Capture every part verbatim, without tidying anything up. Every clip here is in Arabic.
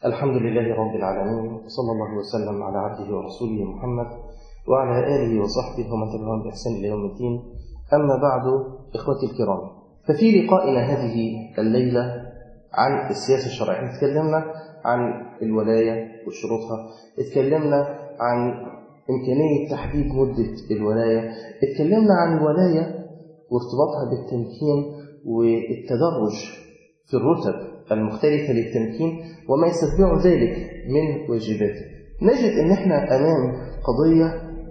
الحمد لله رب العالمين، صلى الله وسلم على عبده ورسوله محمد وعلى آله وصحبه ومن تبعهم بإحسان إلى يوم الدين. أما بعد، إخوتي الكرام، ففي لقائنا هذه الليلة عن السياسة الشرعية اتكلمنا عن الولاية وشروطها، اتكلمنا عن إمكانية تحديد مدة الولاية، اتكلمنا عن الولاية وارتباطها بالتمكين والتدرج في الرتب المختلفة للتمكين وما يستتبع ذلك من واجبات. نجد أن احنا أمام قضية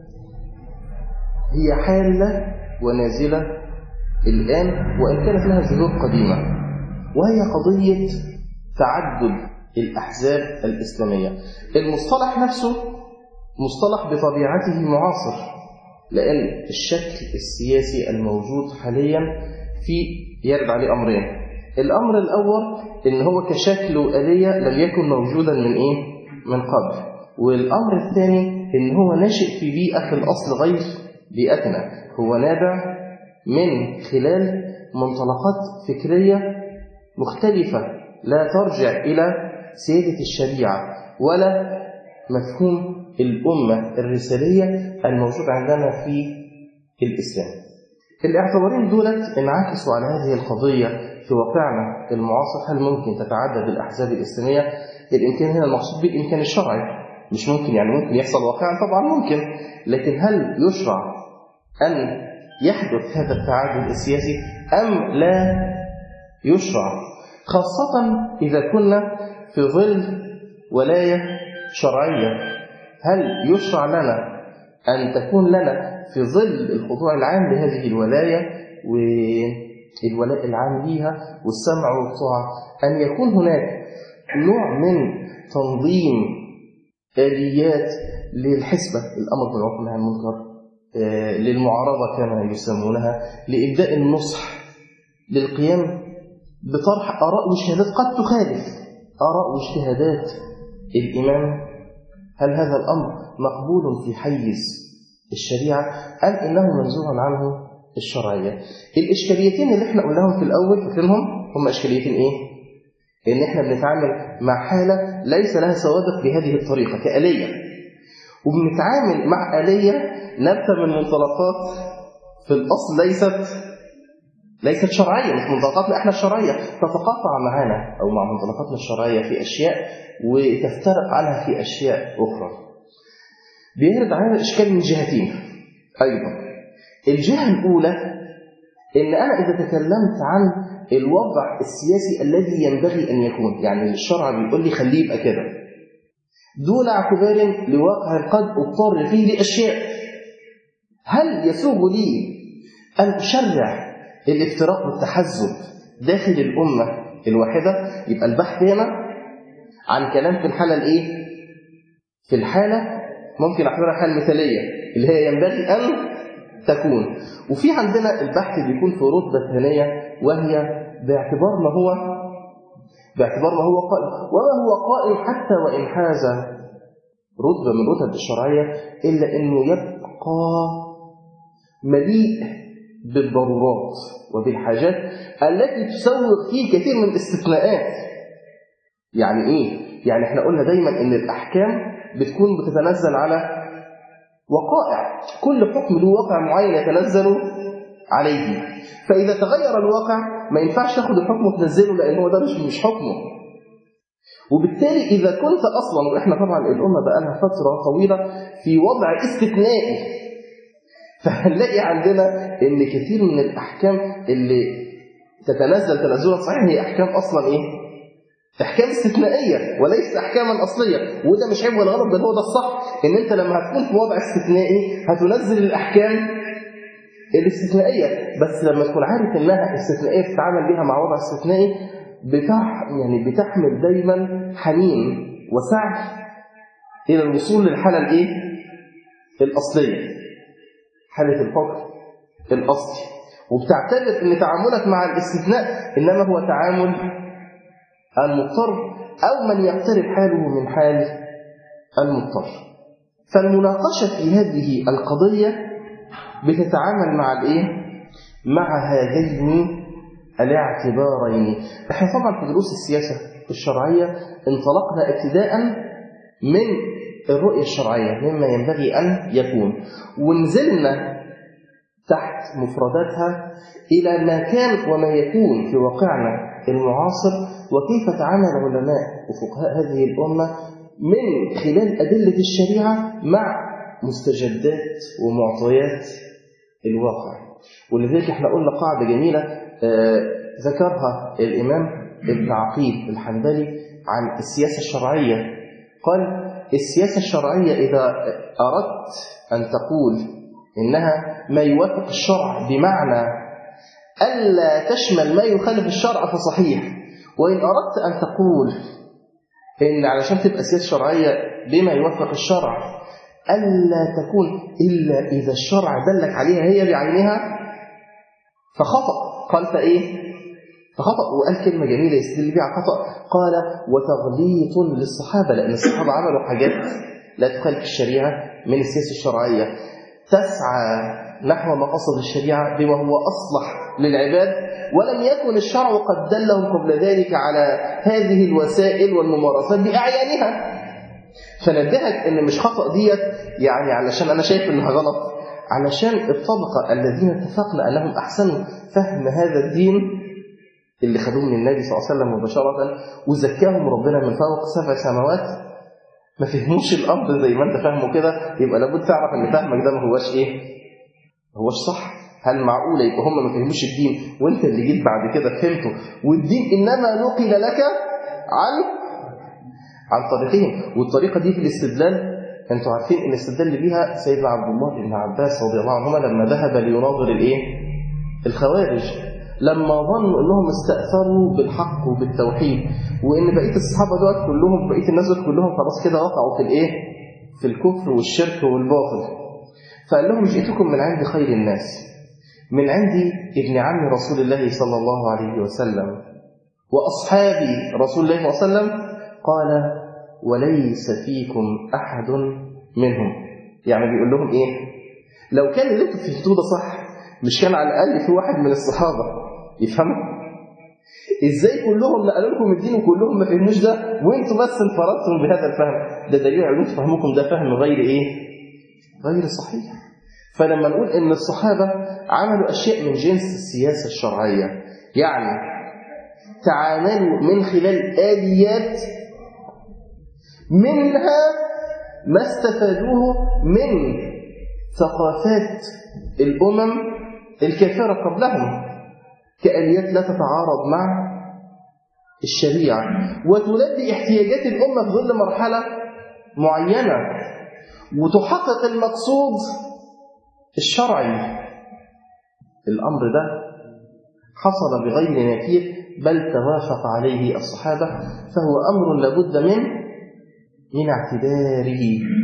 هي حالة ونازلة الآن وإن كانت لها جذور قديمة، وهي قضية تعدد الأحزاب الإسلامية. المصطلح نفسه مصطلح بطبيعته معاصر، لأن الشكل السياسي الموجود حاليا في يرد عليه أمرين. الأمر الأول إن هو كشكل وآلية لم يكن موجودا من إيه؟ من قبل. والأمر الثاني إن هو نشئ في بيئة في الأصل غير بيئتنا، هو نابع من خلال منطلقات فكرية مختلفة لا ترجع إلى سيادة الشريعة ولا مفهوم الأمة الرسالية الموجود عندنا في الإسلام. الاعتبارين دولت انعكسوا على هذه القضية في واقعنا المعاصر. هل ممكن تتعدد الأحزاب الإسلامية؟ الإمكان هنا المقصود بالإمكان الشرعي، مش ممكن يعني ممكن يحصل واقعا، طبعا ممكن، لكن هل يشرع أن يحدث هذا التعدد السياسي أم لا يشرع؟ خاصة إذا كنا في ظل ولاية شرعية، هل يشرع لنا أن تكون لنا في ظل الخضوع العام لهذه الولاية والولاء العام ليها والسمع والطاعة أن يكون هناك نوع من تنظيم آليات للحسبة، الأمر بالمعروف والنهي عن المنكر، للمعارضة كما يسمونها، لإبداء النصح، للقيام بطرح آراء واجتهادات قد تخالف آراء واجتهادات الإمام؟ هل هذا الأمر مقبول في حيز الشريعة أم إنه منزوع عنه الشرعية؟ الإشكاليتين اللي احنا قلناهم في الأول فاكرينهم هم إشكاليتين إيه؟ إن احنا بنتعامل مع حالة ليس لها سوابق بهذه الطريقة كآلية، وبنتعامل مع آلية نبتة من منطلقات في الأصل ليست ليست شرعية، مش منطلقاتنا احنا الشرعية، تتقاطع معنا أو مع منطلقاتنا الشرعية في أشياء وتفترق عنها في أشياء أخرى. بيرد علينا الإشكال من جهتين أيضا. الجهة الأولى إن أنا إذا تكلمت عن الوضع السياسي الذي ينبغي أن يكون، يعني الشرع بيقول لي خليه يبقى كده دون اعتبار لواقع قد اضطر فيه لأشياء، هل يسوغ لي أن أشرع الافتراق والتحزب داخل الأمة الواحدة؟ يبقى البحث هنا عن كلام في الحالة الإيه؟ في الحالة ممكن أعتبرها حالة مثالية اللي هي ينبغي أن تكون، وفي عندنا البحث بيكون في رتبة ثانية وهي باعتبار ما هو باعتبار ما هو قائم، وما هو قائم حتى وإن حاز رتبة من رتب الشرعية إلا أنه يبقى مليء بالضرورات وبالحاجات التي تسوغ فيه كثير من الاستثناءات. يعني إيه؟ يعني إحنا قلنا دايما أن الأحكام بتكون بتتنزل على وقائع، كل حكم له واقع معين يتنزل عليه، فإذا تغير الواقع ما ينفعش تاخد الحكم وتنزله لأن هو ده مش مش حكمه. وبالتالي إذا كنت أصلا، وإحنا طبعا الأمة بقى لها فترة طويلة في وضع استثنائي، فهنلاقي عندنا إن كثير من الأحكام اللي تتنزل تنزلها صحيح هي أحكام أصلا إيه؟ أحكام استثنائية وليست أحكاما أصلية، وده مش عيب ولا غلط، بل هو ده الصح، إن أنت لما هتكون في وضع استثنائي هتنزل الأحكام الاستثنائية، بس لما تكون عارف إنها استثنائية تتعامل بها مع وضع استثنائي بتح يعني بتحمل دايما حنين وسعي إلى الوصول للحالة الإيه؟ الأصلية، حالة الحكم الأصلي، وبتعتبر إن تعاملك مع الاستثناء إنما هو تعامل المضطر أو من يقترب حاله من حال المضطر. فالمناقشة في هذه القضية بتتعامل مع الإيه؟ مع هذين الاعتبارين. احنا طبعا في دروس السياسة الشرعية انطلقنا ابتداء من الرؤية الشرعية مما ينبغي أن يكون، ونزلنا تحت مفرداتها إلى ما كان وما يكون في واقعنا المعاصر، وكيف تعامل علماء وفقهاء هذه الأمة من خلال أدلة الشريعة مع مستجدات ومعطيات الواقع. ولذلك احنا قلنا قاعدة جميلة آه ذكرها الإمام ابن عقيل الحنبلي عن السياسة الشرعية. قال السياسة الشرعية إذا أردت أن تقول إنها ما يوافق الشرع بمعنى ألا تشمل ما يخالف الشرع فصحيح، وإن أردت أن تقول إن علشان تبقى سياسة شرعية بما يوافق الشرع ألا تكون إلا إذا الشرع دلك عليها هي بعينها فخطأ. قال فإيه؟ فخطأ. وقال كلمة جميلة يستدل بها على خطأ، قال وتغليط للصحابة، لأن الصحابة عملوا حاجات لا تخالف الشريعة من السياسة الشرعية تسعى نحو مقاصد الشريعة بما هو أصلح للعباد، ولم يكن الشرع قد دلهم قبل ذلك على هذه الوسائل والممارسات بأعيانها. فنبهك إن مش خطأ ديت يعني علشان أنا شايف إنها غلط، علشان الطبقة الذين اتفقنا أنهم أحسنوا فهم هذا الدين اللي خدوه من النبي صلى الله عليه وسلم مباشرة وزكاهم ربنا من فوق سبع سماوات ما فهموش الأمر زي ما أنت فهمه كده، يبقى لابد تعرف إن فهمك ده ما هوش إيه؟ ما هوش صح. هل معقولة يبقى هم ما فهموش الدين وأنت اللي جيت بعد كده فهمته، والدين إنما نقل لك عن عن طريقهم. والطريقة دي في الاستدلال أنتوا عارفين إن الاستدلال اللي بيها سيدنا عبد الله بن عباس رضي الله عنهما لما ذهب ليناظر الإيه؟ الخوارج، لما ظنوا أنهم استأثروا بالحق وبالتوحيد وإن بقية الصحابة دول كلهم بقية الناس دول كلهم خلاص كده وقعوا في الإيه؟ في الكفر والشرك والباطل. فقال لهم جئتكم من عند خير الناس، من عندي ابن عم رسول الله صلى الله عليه وسلم وأصحابي رسول الله صلى الله عليه وسلم. قال وليس فيكم أحد منهم. يعني بيقول لهم إيه؟ لو كان اللي انتوا فهمتوه ده صح مش كان على الأقل في واحد من الصحابة يفهموا؟ إزاي كلهم نقلوا لكم الدين وكلهم ما فهموش ده وانتوا بس انفردتم بهذا الفهم؟ ده دليل على ان فهمكم ده فهم غير إيه؟ غير صحيح. فلما نقول إن الصحابة عملوا أشياء من جنس السياسة الشرعية، يعني تعاملوا من خلال آليات منها ما استفادوه من ثقافات الأمم الكافرة قبلهم كآليات لا تتعارض مع الشريعة وتلبي احتياجات الأمة في ظل مرحلة معينة وتحقق المقصود الشرعي. الأمر ده حصل بغير نكير بل توافق عليه الصحابة، فهو أمر لابد من من اعتباره،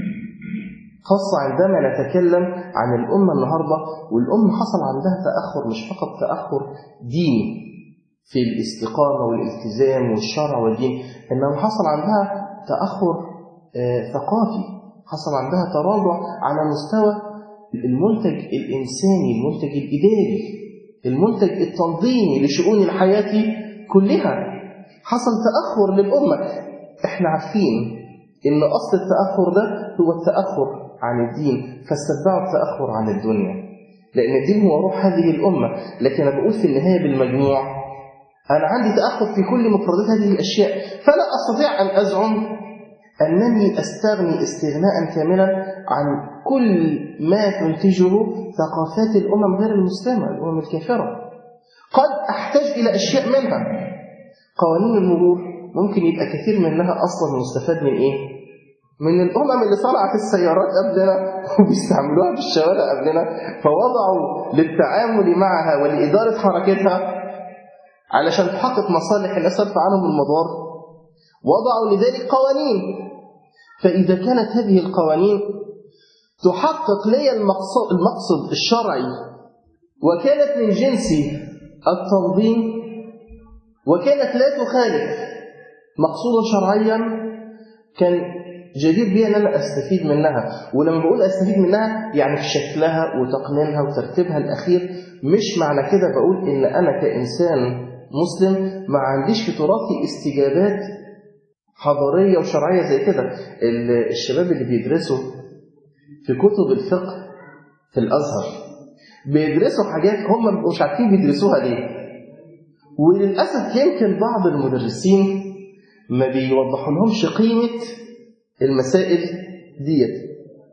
خاصة عندما نتكلم عن الأمة النهاردة. والأمة حصل عندها تأخر، مش فقط تأخر ديني في الاستقامة والالتزام والشرع والدين، إنما حصل عندها تأخر آه ثقافي، حصل عندها تراجع على مستوى المنتج الإنساني، المنتج الإداري، المنتج التنظيمي لشؤون الحياة كلها. حصل تأخر للأمة. احنا عارفين إن أصل التأخر ده هو التأخر عن الدين، فاستتبعوا التأخر عن الدنيا، لأن الدين هو روح هذه الأمة. لكن أنا بقول في النهاية بالمجموع أنا عندي تأخر في كل مفردات هذه الأشياء، فلا أستطيع أن أزعم أنني أستغني استغناء كاملا عن كل ما تنتجه ثقافات الأمم غير المسلمة، الأمم الكافرة. قد أحتاج إلى أشياء منها. قوانين المرور ممكن يبقى كثير منها أصلا مستفاد من إيه؟ من الأمم اللي صنعت السيارات قبلنا وبيستعملوها في الشوارع قبلنا، فوضعوا للتعامل معها ولإدارة حركتها علشان تحقق مصالح الناس ترفع عنهم المضار، وضعوا لذلك قوانين. فإذا كانت هذه القوانين تحقق لي المقصد, المقصد الشرعي وكانت من جنس التنظيم وكانت لا تخالف مقصودا شرعيا، كان جدير بي أن أنا أستفيد منها. ولما بقول أستفيد منها يعني في شكلها وتقنينها وترتيبها الأخير، مش معنى كده بقول إن أنا كإنسان مسلم ما عنديش في تراثي استجابات حضارية وشرعية زي كده. الشباب اللي بيدرسوا في كتب الفقه في الأزهر بيدرسوا حاجات هم مش عارفين بيدرسوها ليه، وللأسف يمكن بعض المدرسين ما بيوضحوا لهمش قيمة المسائل ديت.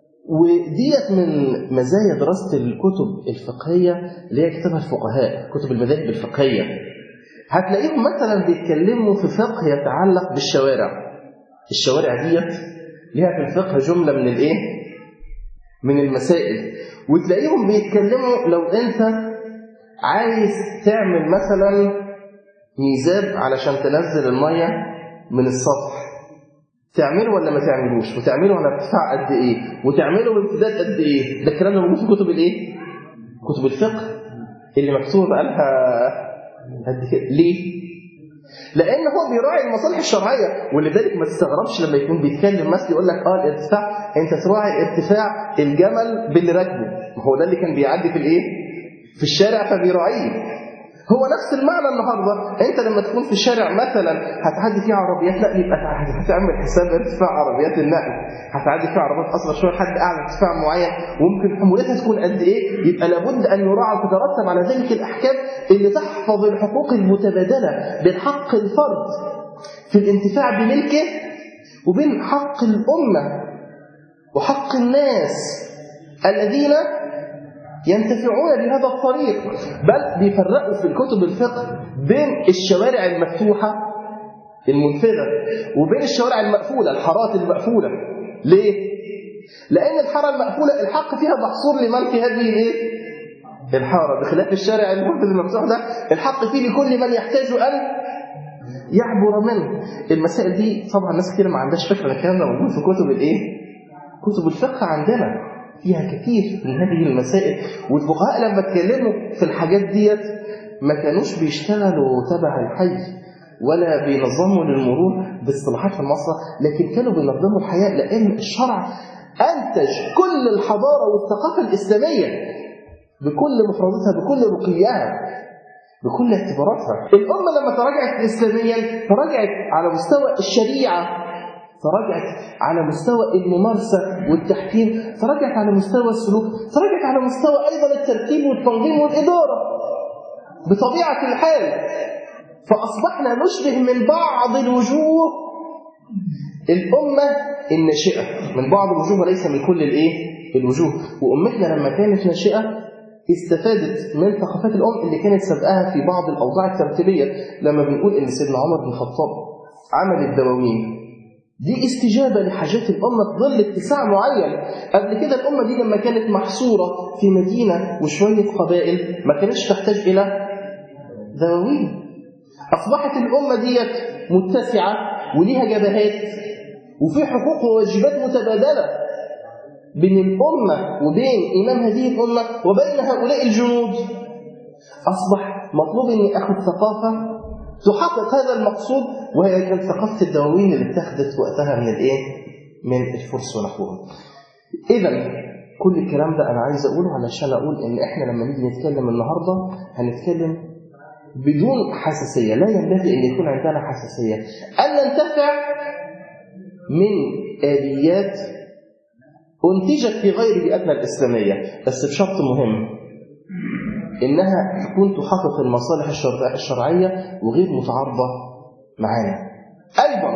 وديت من مزايا دراسة الكتب الفقهية اللي هي كتابها الفقهاء، كتب المذاهب الفقهية. هتلاقيهم مثلا بيتكلموا في فقه يتعلق بالشوارع. الشوارع ديت ليها في الفقه جملة من الايه؟ من المسائل. وتلاقيهم بيتكلموا لو انت عايز تعمل مثلا ميزاب علشان تنزل المية من السطح، تعمله ولا ما تعملوش، وتعمله على ارتفاع قد ايه، وتعمله بامتداد قد ايه. ده الكلام ده موجود في كتب الايه؟ كتب الفقه اللي مكتوبه بقالها قد كده. ليه؟ لان هو بيراعي المصالح الشرعيه. ولذلك ما تستغربش لما يكون بيتكلم مثلا يقول لك اه الارتفاع، انت تراعي ارتفاع الجمل باللي راكبه، ما هو ده اللي كان بيعدي في الايه؟ في الشارع فبيراعيه. هو نفس المعنى النهارده، انت لما تكون في الشارع مثلا هتعدي فيه عربيات، لا يبقى هتعمل حساب ارتفاع عربيات النقل، هتعدي فيه عربيات اصغر شويه لحد اعلى ارتفاع معين، وممكن حمولتها تكون قد ايه. يبقى لابد ان يراعى وتترتب على ذلك الاحكام اللي تحفظ الحقوق المتبادله بين حق الفرد في الانتفاع بملكه وبين حق الامه وحق الناس الذين ينتفعون بهذا الطريق. بل بيفرقوا في الكتب الفقه بين الشوارع المفتوحة المنفذة وبين الشوارع المقفولة، الحارات المقفولة. ليه؟ لأن الحارة المقفولة الحق فيها محصور لمن في هذه الايه؟ الحارة، بخلاف الشارع المنفذ المفتوح ده الحق فيه لكل من يحتاج أن يعبر منه. المسائل دي طبعا ناس كتير ما عندهاش فكرة الكلام ده موجود في كتب الايه؟ كتب الفقه عندنا فيها كثير من هذه المسائل. والفقهاء لما اتكلموا في الحاجات ديت ما كانوش بيشتغلوا تبع الحي ولا بينظموا للمرور باصطلاحات في المصر، لكن كانوا بينظموا الحياة، لأن الشرع أنتج كل الحضارة والثقافة الإسلامية بكل مفرداتها بكل رقيها بكل اعتباراتها. الأمة لما تراجعت إسلاميا تراجعت على مستوى الشريعة، تراجعت على مستوى الممارسة والتحكيم، تراجعت على مستوى السلوك، تراجعت على مستوى أيضا الترتيب والتنظيم والإدارة بطبيعة الحال. فأصبحنا نشبه من بعض الوجوه الأمة الناشئة، من بعض الوجوه وليس من كل الإيه؟ الوجوه. وأمتنا لما كانت ناشئة استفادت من ثقافات الأم اللي كانت سبقها في بعض الأوضاع الترتيبية. لما بنقول إن سيدنا عمر بن الخطاب عمل الدواوين، دي استجابة لحاجات الأمة في ظل اتساع معين. قبل كده الأمة دي لما كانت محصورة في مدينة وشوية قبائل ما كانتش تحتاج إلى دواوين. أصبحت الأمة دي متسعة وليها جبهات وفي حقوق وواجبات متبادلة بين الأمة وبين إمام هذه الأمة وبين هؤلاء الجنود. أصبح مطلوب أني أخذ ثقافة تحقق هذا المقصود، وهي كانت ثقافة الدواوين اللي اتخذت وقتها من الايه؟ من الفرس ونحوهم. إذا كل الكلام ده أنا عايز أقوله علشان أقول إن إحنا لما نيجي نتكلم النهاردة هنتكلم بدون حساسية. لا ينبغي أن يكون عندنا حساسية، أن ننتفع من آليات أنتجت في غير بيئتنا الإسلامية، بس بشرط مهم، إنها تكون تحقق المصالح الشرعية وغير متعارضة معانا. أيضا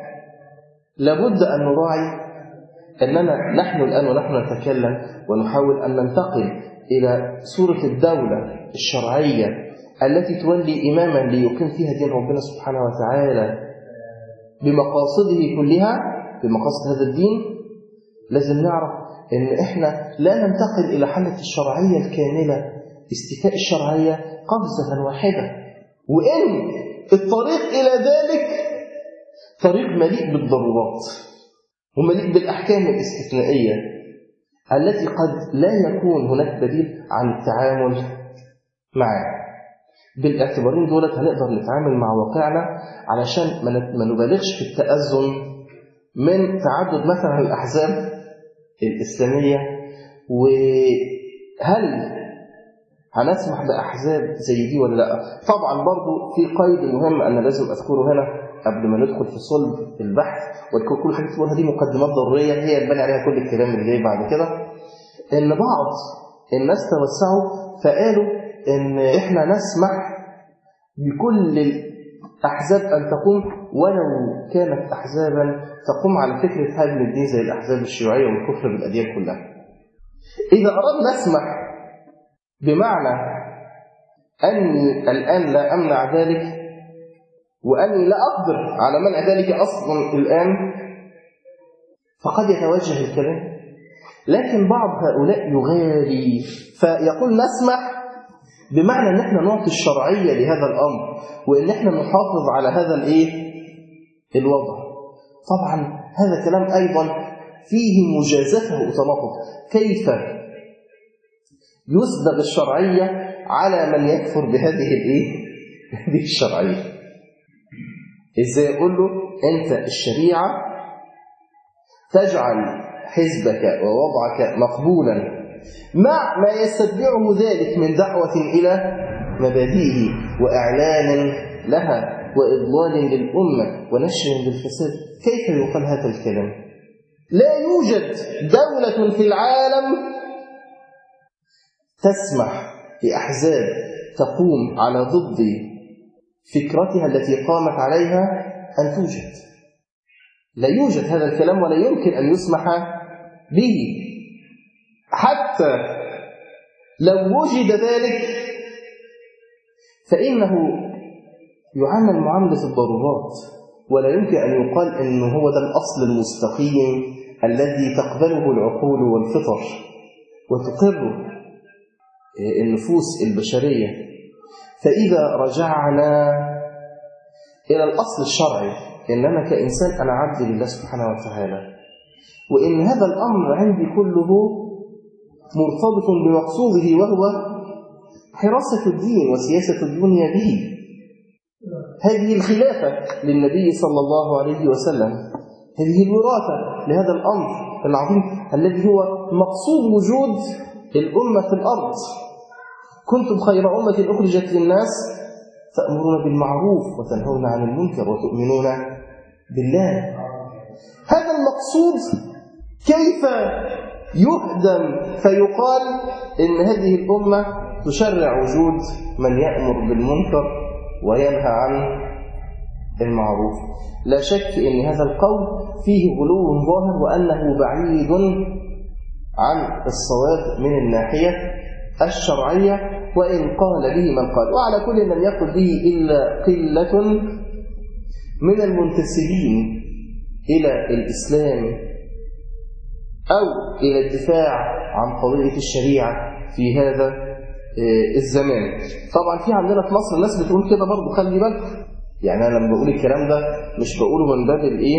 لابد أن نراعي أننا نحن الآن ونحن نتكلم ونحاول أن ننتقل إلى صورة الدولة الشرعية التي تولي إماما ليقيم فيها دين ربنا سبحانه وتعالى بمقاصده كلها، بمقاصد هذا الدين. لازم نعرف أن إحنا لا ننتقل إلى حالة الشرعية الكاملة، استيفاء الشرعية قفزة واحدة، وإن الطريق إلى ذلك طريق مليء بالضرورات ومليء بالأحكام الاستثنائية التي قد لا يكون هناك بديل عن التعامل معها. بالاعتبارين دولت هنقدر نتعامل مع واقعنا علشان ما نبالغش في التأذن من تعدد مثلا الأحزاب الإسلامية. وهل هنسمح بأحزاب زي دي ولا لا؟ طبعا برضو في قيد مهم أنا لازم أذكره هنا قبل ما ندخل في صلب البحث، وتكون كل حاجة تقولها دي مقدمات ضرورية هي اللي بني عليها كل الكلام اللي جاي بعد كده. إن بعض الناس توسعوا فقالوا إن إحنا نسمح بكل الأحزاب أن تقوم ولو كانت أحزابا تقوم على فكرة هدم الدين زي الأحزاب الشيوعية والكفر بالأديان كلها. إذا أردنا نسمح بمعنى أني الآن لا أمنع ذلك وأني لا أقدر على منع ذلك أصلا الآن، فقد يتوجه الكلام. لكن بعض هؤلاء يغالي فيقول نسمح بمعنى أن احنا نعطي الشرعية لهذا الأمر وأن احنا نحافظ على هذا الإيه؟ الوضع. طبعا هذا كلام أيضا فيه مجازفة وتناقض. كيف يسبغ الشرعية على من يكفر بهذه الإيه؟ هذه الشرعية؟ إزاي يقول له أنت الشريعة تجعل حزبك ووضعك مقبولا مع ما يستتبعه ذلك من دعوة إلى مبادئه وإعلان لها وإضلال للأمة ونشر للفساد؟ كيف يقال هذا الكلام؟ لا يوجد دولة في العالم تسمح لأحزاب تقوم على ضد فكرتها التي قامت عليها أن توجد. لا يوجد هذا الكلام ولا يمكن أن يسمح به. حتى لو وجد ذلك فإنه يعامل معاملة الضرورات، ولا يمكن أن يقال أنه هو ده الأصل المستقيم الذي تقبله العقول والفطر وتقر النفوس البشرية. فإذا رجعنا إلى الأصل الشرعي إنما كإنسان أنا عبد لله سبحانه وتعالى، وإن هذا الأمر عندي كله مرتبط بمقصوده وهو حراسة الدين وسياسة الدنيا به. هذه الخلافة للنبي صلى الله عليه وسلم، هذه الوراثة لهذا الأمر العظيم الذي هو مقصود وجود الأمة في الأرض. كنتم خير أمة أخرجت للناس تأمرون بالمعروف وتنهون عن المنكر وتؤمنون بالله. هذا المقصود كيف يهدم فيقال إن هذه الأمة تشرع وجود من يأمر بالمنكر وينهى عن المعروف؟ لا شك أن هذا القول فيه غلو ظاهر وأنه بعيد عن الصواب من الناحية الشرعية، وإن قال به من قال. وعلى كل لم يقل به إلا قلة من المنتسبين إلى الإسلام أو إلى الدفاع عن قضية الشريعة في هذا الزمان. طبعا في عندنا في مصر الناس بتقول كده برضو، خلي بالك. يعني أنا لما بقول الكلام ده مش بقوله من باب الإيه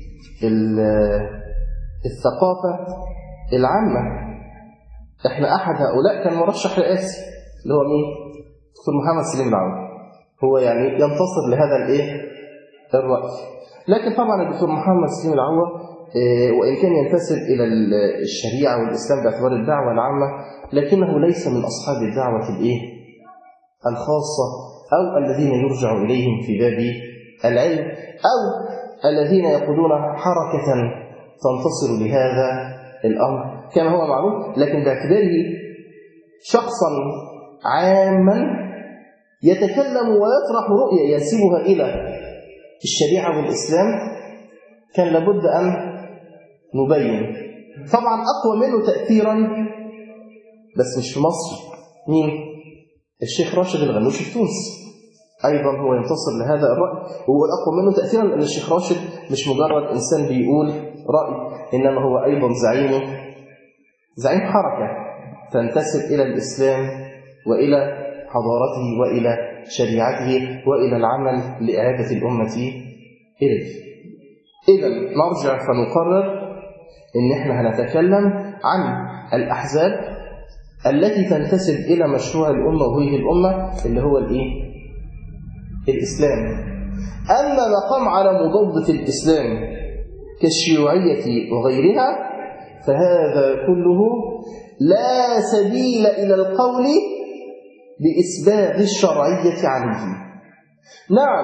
الثقافة العامة. احنا أحد هؤلاء كان مرشح رئاسي اللي هو مين؟ دكتور محمد سليم العوة، هو يعني ينتصر لهذا الإيه الرأي. لكن طبعا الدكتور محمد سليم العوة وإن كان ينتسب إلى الشريعة والإسلام باعتبار الدعوة العامة، لكنه ليس من أصحاب الدعوة الإيه الخاصة أو الذين يرجع إليهم في باب العلم أو الذين يقودون حركة تنتصر لهذا الأمر كما هو معروف. لكن باعتباره شخصا عاما يتكلم ويطرح رؤية ينسبها إلى الشريعة والإسلام كان لابد أن نبين. طبعا أقوى منه تأثيرا بس مش في مصر مين؟ الشيخ راشد الغنوشي في تونس، أيضا هو ينتصر لهذا الرأي وهو الأقوى منه تأثيرا، لأن الشيخ راشد مش مجرد إنسان بيقول رأي، إنما هو أيضا زعيم زعيم حركة تنتسب إلى الإسلام وإلى حضارته وإلى شريعته وإلى العمل لإعادة الأمة إليه. إذا نرجع فنقرر إن إحنا هنتكلم عن الأحزاب التي تنتسب إلى مشروع الأمة وهي الأمة اللي هو الإيه؟ الإسلام. أما ما قام على مضادة الإسلام كالشيوعية وغيرها فهذا كله لا سبيل إلى القول بإسباغ الشرعية عليه. نعم،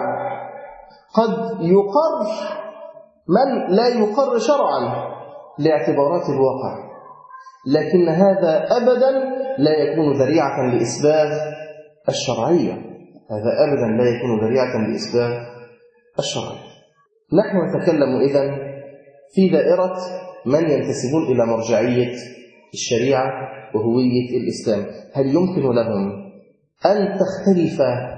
قد يقر من لا يقر شرعا لاعتبارات الواقع، لكن هذا أبدا لا يكون ذريعة لإسباغ الشرعية، هذا أبدا لا يكون ذريعة لإسباغ الشرعية. نحن نتكلم إذن في دائرة من ينتسبون إلى مرجعية الشريعة وهوية الإسلام. هل يمكن لهم أن تختلف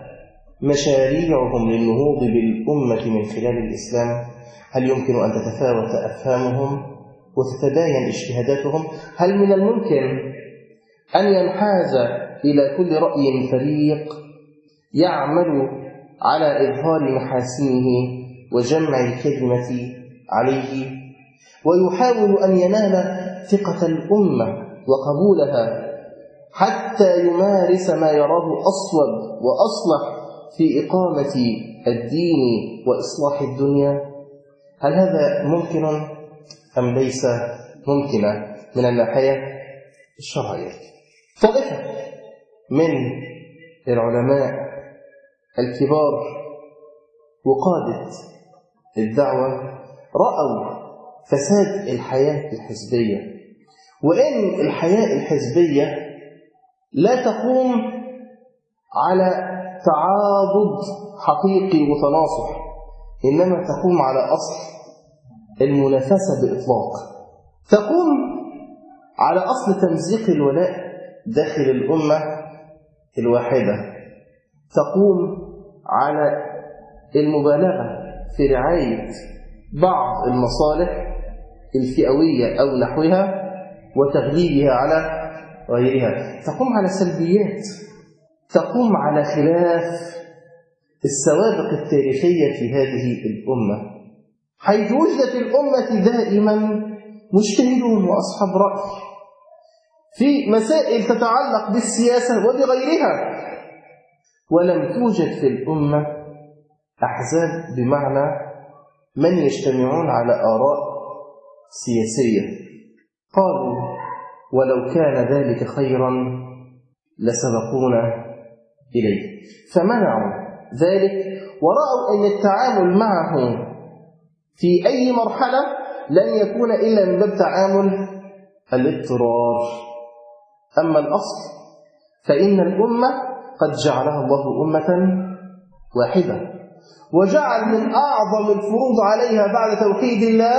مشاريعهم للنهوض بالأمة من خلال الإسلام؟ هل يمكن أن تتفاوت أفهامهم وتتباين اجتهاداتهم؟ هل من الممكن أن ينحاز إلى كل رأي فريق يعمل على إظهار محاسنه وجمع الكلمة عليه ويحاول أن ينال ثقة الأمة وقبولها حتى يمارس ما يراه أصوب وأصلح في إقامة الدين وإصلاح الدنيا؟ هل هذا ممكن أم ليس ممكنا من الناحية الشرعية؟ طائفة من العلماء الكبار وقادة الدعوة رأوا فساد الحياة الحزبية، وإن الحياة الحزبية لا تقوم على تعاضد حقيقي وتناصح، إنما تقوم على أصل المنافسة بإطلاق، تقوم على أصل تمزيق الولاء داخل الأمة الواحدة، تقوم على المبالغة في رعاية بعض المصالح الفئوية أو نحوها وتغليبها على غيرها، تقوم على سلبيات، تقوم على خلاف السوابق التاريخية في هذه الأمة، حيث وجدت الأمة دائما مجتهدون وأصحاب رأي في مسائل تتعلق بالسياسة وبغيرها، ولم توجد في الأمة أحزاب بمعنى من يجتمعون على آراء سياسية. قالوا ولو كان ذلك خيرا لسبقونا إليه، فمنعوا ذلك ورأوا أن التعامل معه في أي مرحلة لن يكون إلا من باب تعامل الاضطرار. أما الأصل فإن الأمة قد جعلها الله أمة واحدة، وجعل من أعظم الفروض عليها بعد توحيد الله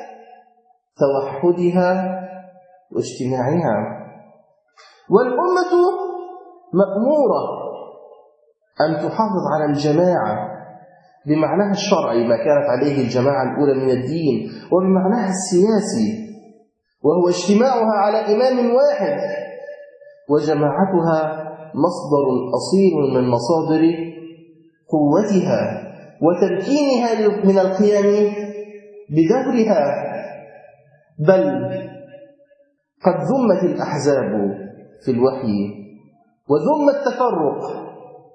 توحدها واجتماعها، والأمة مأمورة أن تحافظ على الجماعة بمعناها الشرعي ما كانت عليه الجماعة الأولى من الدين، وبمعناها السياسي وهو اجتماعها على إمام واحد، وجماعتها مصدر أصيل من مصادر قوتها وتمكينها من القيام بدورها. بل قد ذمت الأحزاب في الوحي وذم التفرق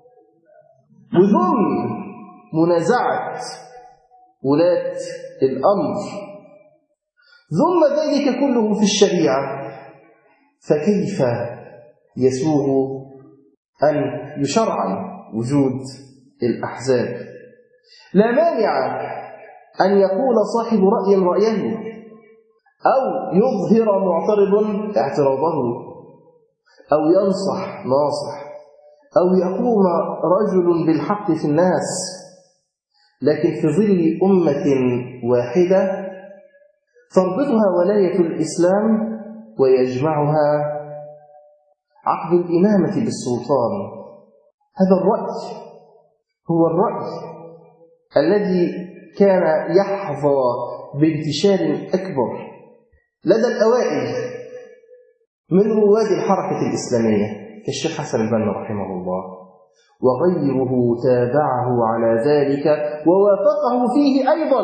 وذم منازعة ولاة الأمر، ذم ذلك كله في الشريعة، فكيف يسوغ أن يشرع وجود الأحزاب؟ لا مانع أن يقول صاحب رأي رأيه أو يظهر معترض اعتراضه أو ينصح ناصح أو يقوم رجل بالحق في الناس، لكن في ظل أمة واحدة تربطها ولاية الإسلام ويجمعها عقد الإمامة بالسلطان. هذا الرأي هو الرأي الذي كان يحظى بانتشار أكبر لدى الأوائل من رواد الحركة الإسلامية كالشيخ حسن البنا رحمه الله، وغيره تابعه على ذلك ووافقه فيه أيضا،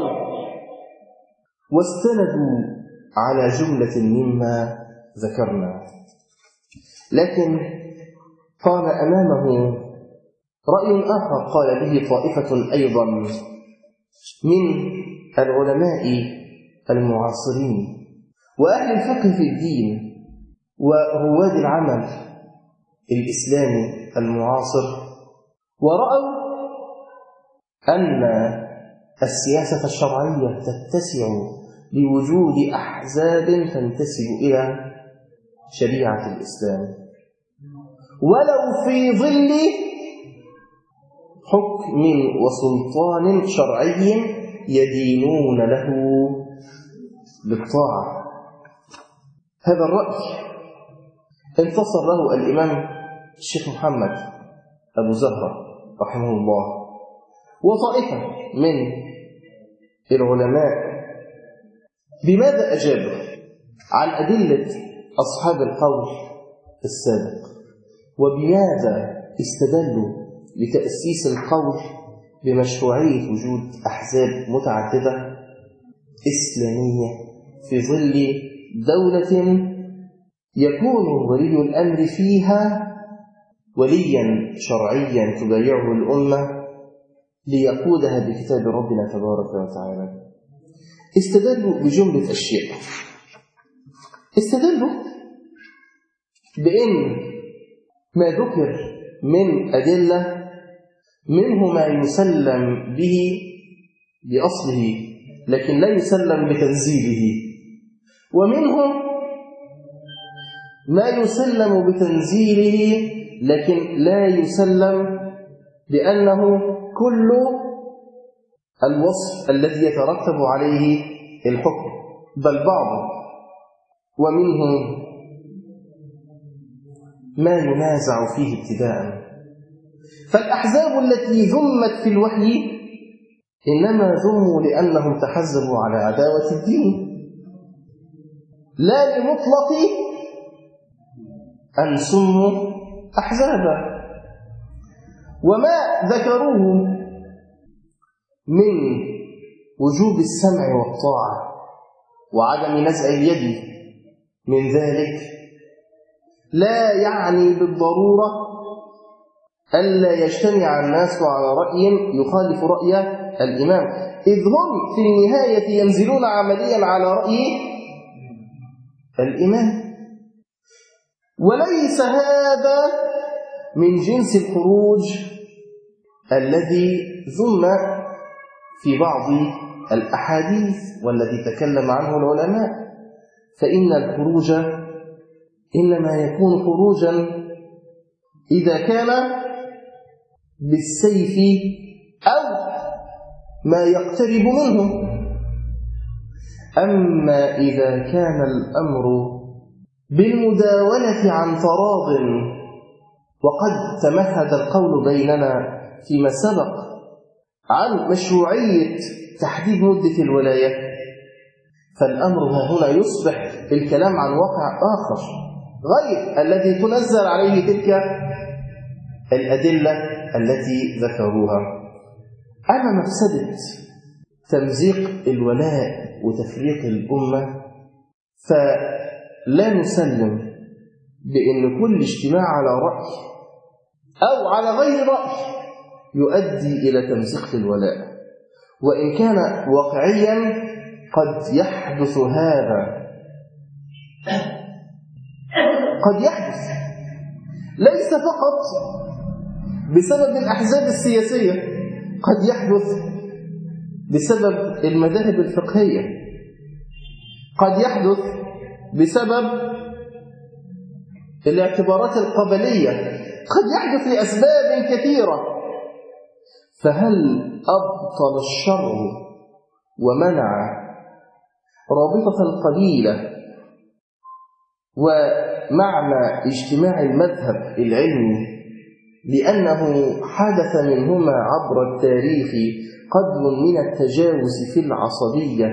واستندوا على جملة مما ذكرنا. لكن قام أمامه رأي آخر قال به طائفة أيضا من العلماء المعاصرين وأهل الفقه في الدين ورواد العمل الإسلامي المعاصر، ورأوا أن السياسة الشرعية تتسع بوجود أحزاب تنتسب إلى شريعة الإسلام، ولو في ظل حكم وسلطان شرعي يدينون له بالطاعة. هذا الرأي انتصر له الإمام الشيخ محمد أبو زهرة رحمه الله وطائفة من العلماء. بماذا أجابوا عن أدلة أصحاب القول السابق، وبماذا استدلوا لتأسيس القول بمشروعية وجود أحزاب متعددة إسلامية في ظل دولة يكون ولي الأمر فيها وليا شرعيا تبايعه الأمة ليقودها بكتاب ربنا تبارك وتعالى؟ استدلوا بجملة أشياء. استدلوا بأن ما ذكر من أدلة منه ما يسلم به بأصله لكن لا يسلم بتنزيله، ومنه ما يسلم بتنزيله لكن لا يسلم بأنه كل الوصف الذي يترتب عليه الحكم، بل بعضه، ومنه ما ينازع فيه ابتداء. فالأحزاب التي ذمت في الوحي إنما ذموا لأنهم تحزبوا على عداوة الدين، لا لمطلق أن سموا أحزابا. وما ذكروه من وجوب السمع والطاعة وعدم نزع اليد من ذلك لا يعني بالضرورة ألا يجتمع الناس على رأي يخالف رأي الإمام، إذ هم في النهاية ينزلون عمليا على رأي الإمام. وليس هذا من جنس الخروج الذي ذم في بعض الأحاديث والذي تكلم عنه العلماء، فإن الخروج إنما يكون خروجا إذا كان بالسيف أو ما يقترب منه. أما إذا كان الأمر بالمداولة عن تراض، وقد تمهد القول بيننا فيما سبق عن مشروعية تحديد مدة الولاية، فالأمر هنا يصبح الكلام عن واقع آخر غير الذي تنزل عليه تلك الأدلة التي ذكروها. أما مفسدة تمزيق الولاء وتفريق الأمة، فلا نسلم بأن كل اجتماع على رأي أو على غير رأي يؤدي إلى تمزيق الولاء، وإن كان واقعيا قد يحدث هذا، قد يحدث ليس فقط بسبب الأحزاب السياسية، قد يحدث بسبب المذاهب الفقهية، قد يحدث بسبب الاعتبارات القبلية، قد يحدث لأسباب كثيرة. فهل أبطل الشرع ومنع رابطة القبيلة ومعنى اجتماع المذهب العلمي لأنه حدث منهما عبر التاريخ قدر من التجاوز في العصبية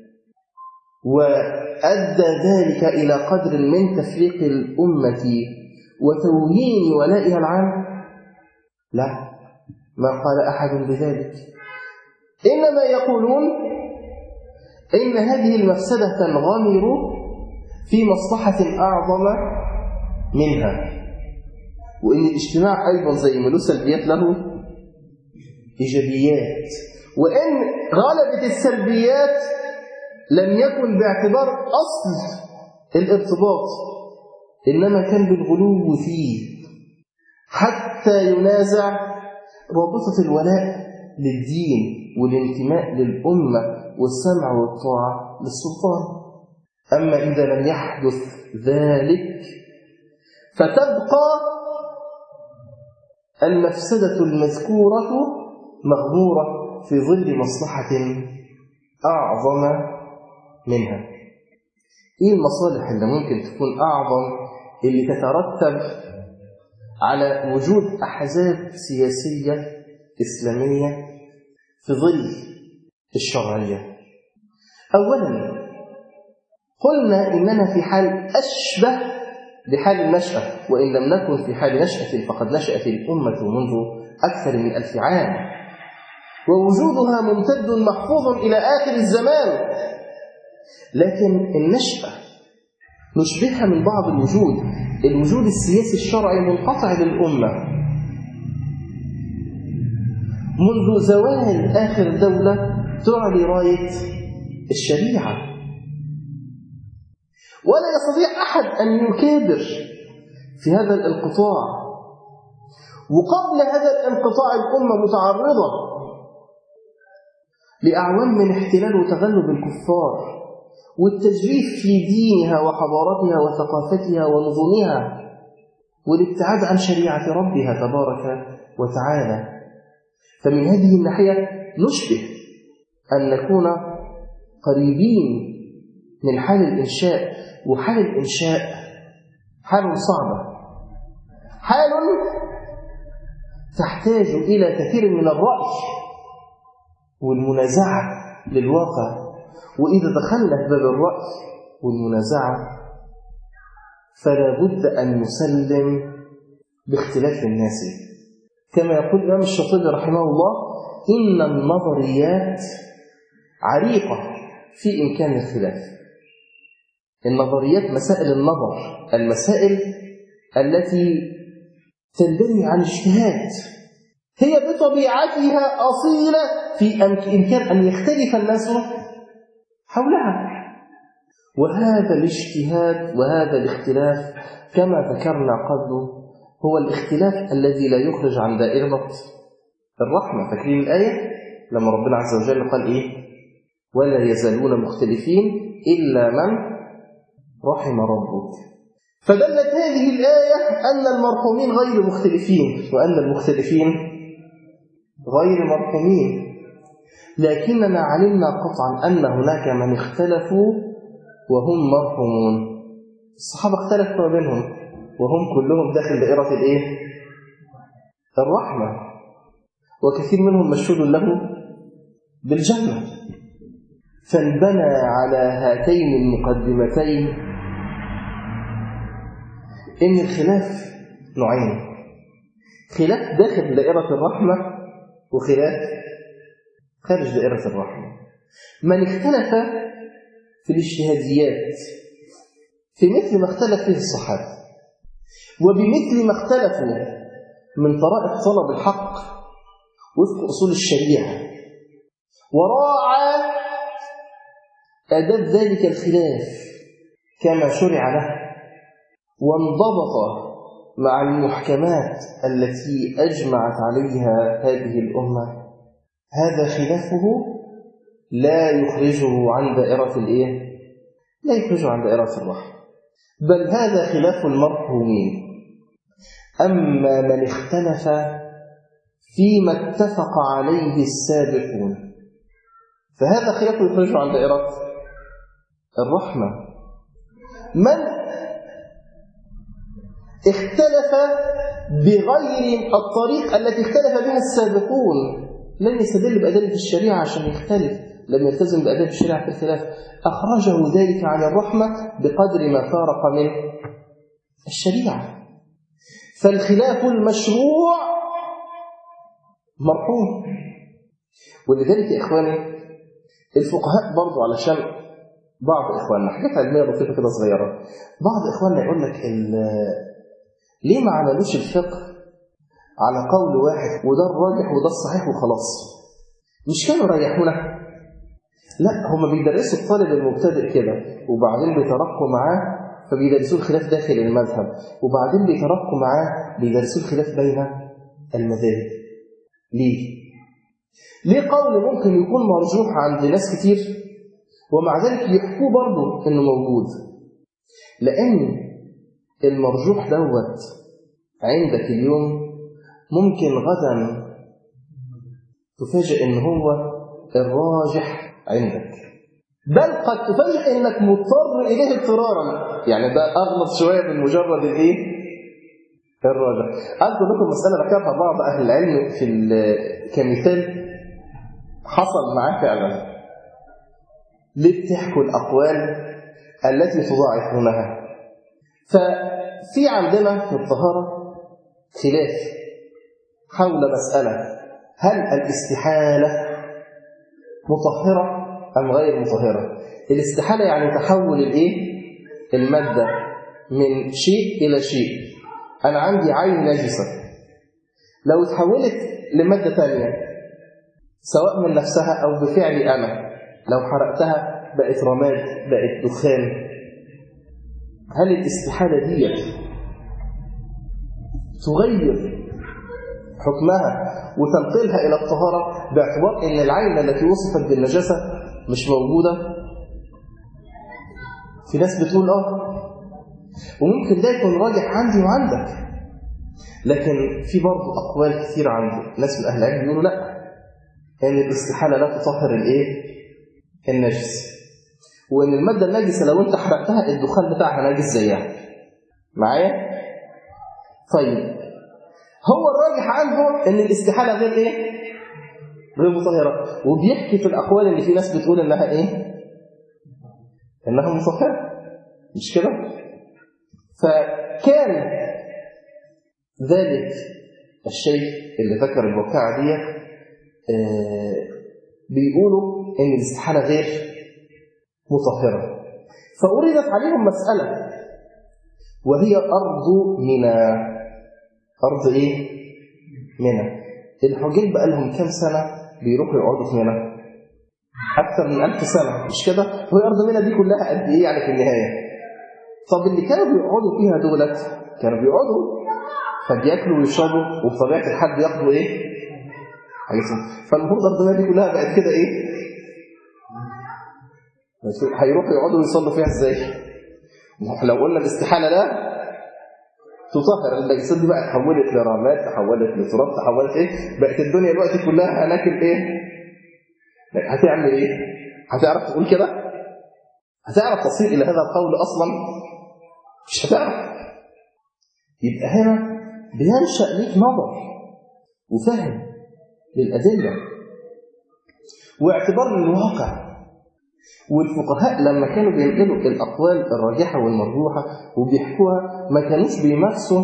وأدى ذلك إلى قدر من تفريق الأمة وتوهين ولائها العام؟ لا، ما قال أحد بذلك، إنما يقولون إن هذه المفسدة تنغمر في مصلحة أعظم منها، وإن الاجتماع أيضا زي ما له سلبيات له إيجابيات، وإن غلبة السلبيات لم يكن باعتبار أصل الارتباط، إنما كان بالغلو فيه. حتى ينازع رابطة الولاء للدين والانتماء للأمة والسمع والطاعة للسلطان. أما إذا لم يحدث ذلك فتبقى المفسدة المذكورة مغمورة في ظل مصلحة أعظم منها. إيه المصالح اللي ممكن تكون أعظم اللي تترتب على وجود أحزاب سياسية إسلامية في ظل الشرعية؟ أولا قلنا إننا في حال أشبه بحال النشأة، وإن لم نكن في حال نشأة فقد نشأت الأمة منذ أكثر من ألف عام، ووجودها ممتد محفوظ إلى آخر الزمان، لكن النشأة نشبهها من بعض الوجود. الوجود السياسي الشرعي منقطع للأمة منذ زوال آخر دولة تعلي راية الشريعة، ولا يستطيع أحد أن يكابر في هذا الانقطاع. وقبل هذا الانقطاع الأمة متعرضة لأعوام من احتلال وتغلب الكفار والتجريف في دينها وحضارتها وثقافتها ونظامها والابتعاد عن شريعة ربها تبارك وتعالى. فمن هذه الناحية نشبه أن نكون قريبين من حال الإنشاء، وحال الإنشاء حال صعبة، حال تحتاج إلى كثير من الرأي والمنازعة للواقع. وإذا دخلنا في باب الرأي والمنازعة فلا بد أن نسلم باختلاف الناس. كما يقول الإمام الشاطبي رحمه الله: إن النظريات عريقة في إمكان الخلاف. النظريات مسائل النظر، المسائل التي تندمج عن اجتهاد، هي بطبيعتها أصيلة في إمكان أن يختلف الناس حولها. وهذا الاجتهاد وهذا الاختلاف كما ذكرنا قبل هو الاختلاف الذي لا يخرج عن دائرة الرحمة. فاكرين الآية لما ربنا عز وجل قال إيه؟ ولا يزالون مختلفين إلا من رحم ربك. فدلت هذه الآية أن المرحومين غير مختلفين وأن المختلفين غير مرحومين، لكننا علمنا قطعا أن هناك من اختلفوا وهم مرحومون. الصحابة اختلفوا بينهم وهم كلهم داخل دائرة الإيه؟ الرحمة، وكثير منهم مشهود له بالجنة. فانبنى على هاتين المقدمتين إن الخلاف نوعين: خلاف داخل دائرة الرحمة وخلاف خارج دائرة الرحمة. من اختلف في الاجتهاديات في مثل ما اختلف فيه الصحابة وبمثل ما اختلفوا من طرائق طلب الحق وفق أصول الشريعة، وراعى آداب ذلك الخلاف كما شرع له، وانضبط مع المحكمات التي أجمعت عليها هذه الأمة، هذا خلافه لا يخرجه عن دائرة الإيه؟ لا يخرجه عن دائرة الرحمة، بل هذا خلاف المرحومين. أما من اختلف فيما اتفق عليه السابقون فهذا خلاف يخرجه عن دائرة الرحمة. من اختلف بغير الطريق التي اختلف بها السابقون لم يستدل بأدلة الشريعة عشان يختلف، لم يلتزم بأدلة الشريعة في الخلاف، أخرجه ذلك عن الرحمة بقدر ما فارق من الشريعة. فالخلاف المشروع مرحوم. ولذلك يا إخواني الفقهاء برضو، علشان بعض إخواننا حاجات علمية بسيطة كده صغيرة، بعض إخواننا يقول لك ليه ما عملوش الفقه على قول واحد وده الراجح وده الصحيح وخلاص؟ مش كانوا ريحونا؟ لا، هم بيدرسوا الطالب المبتدئ كده وبعدين بيترقوا معاه فبيدرسوا الخلاف داخل المذهب، وبعدين بيترقوا معاه بيدرسوا الخلاف بين المذاهب. ليه؟ ليه قول ممكن يكون مرجوح عند ناس كتير ومع ذلك يحكوه برضه إنه موجود؟ لأن المرجوح دوت عندك اليوم ممكن غدا تفاجئ إن هو الراجح عندك، بل قد تفاجئ إنك مضطر إليه اضطرارا. يعني ده أغلط شوية من مجرد الإيه؟ الراجح. أذكر لكم مسألة ذكرها بعض أهل العلم في كمثال حصل معاه فعلا. ليه بتحكوا الأقوال التي تضاعفونها؟ ففي عندنا في الطهارة خلاف حول مسألة: هل الاستحالة مطهرة أم غير مطهرة؟ الاستحالة يعني تحول الإيه؟ المادة من شيء إلى شيء. أنا عندي عين نجسة، لو تحولت لمادة ثانية سواء من نفسها أو بفعلي أنا، لو حرقتها بقت رماد، بقت دخان، هل الاستحالة دي تغير حكمها وتنقلها إلى الطهارة باعتبار أن العين التي وصفت بالنجاسة مش موجودة؟ في ناس بتقول آه، وممكن ده يكون راجح عندي وعندك، لكن في برضه أقوال كثير عند ناس من أهل العلم يقولوا لا، أن الاستحالة لا تطهر الإيه؟ النجس، وأن المادة النجسة لو أنت حرقتها الدخان بتاعها نجس زيها. معايا؟ طيب، هو الراجح عنده أن الاستحالة غير إيه؟ غير مطهرة، وبيحكي في الأقوال اللي في ناس بتقول إنها إيه؟ إنها مطهرة، مش كده؟ فكان ذلك الشيء اللي ذكر الواقعة دي آه بيقولوا إن الاستحالة غير مطهرة، فأوردت عليهم مسألة وهي أرض منى. أرض إيه؟ منى. الحجاج بقى لهم كام سنة بيروحوا يقعدوا في منى؟ أكثر من ألف سنة، مش كده؟ وهي أرض منى دي كلها قد إيه يعني في النهاية؟ طب اللي كانوا بيقعدوا فيها دولت كانوا بيقعدوا فبياكلوا ويشربوا، وبطبيعة الحال بياخدوا إيه؟ حاجتهم. فالمفروض أرض منى دي كلها بقت كده إيه؟ هيروحوا يقعدوا ويصلوا فيها إزاي؟ لو قلنا الاستحالة لا تطهر، النجاسات دي بقى تحولت لرماد، تحولت لتراب، تحولت إيه؟ بقت الدنيا دلوقتي كلها هناكل إيه؟ هتعمل إيه؟ هتعرف تقول كده؟ هتعرف تصير إلى هذا القول أصلا؟ مش هتعرف. يبقى هنا بينشأ ليك نظر وفهم للأدلة واعتبار للواقع. والفقهاء لما كانوا بينقلوا الأقوال الراجحة والمرجوحة وبيحكوها ما كانوش بيمارسوا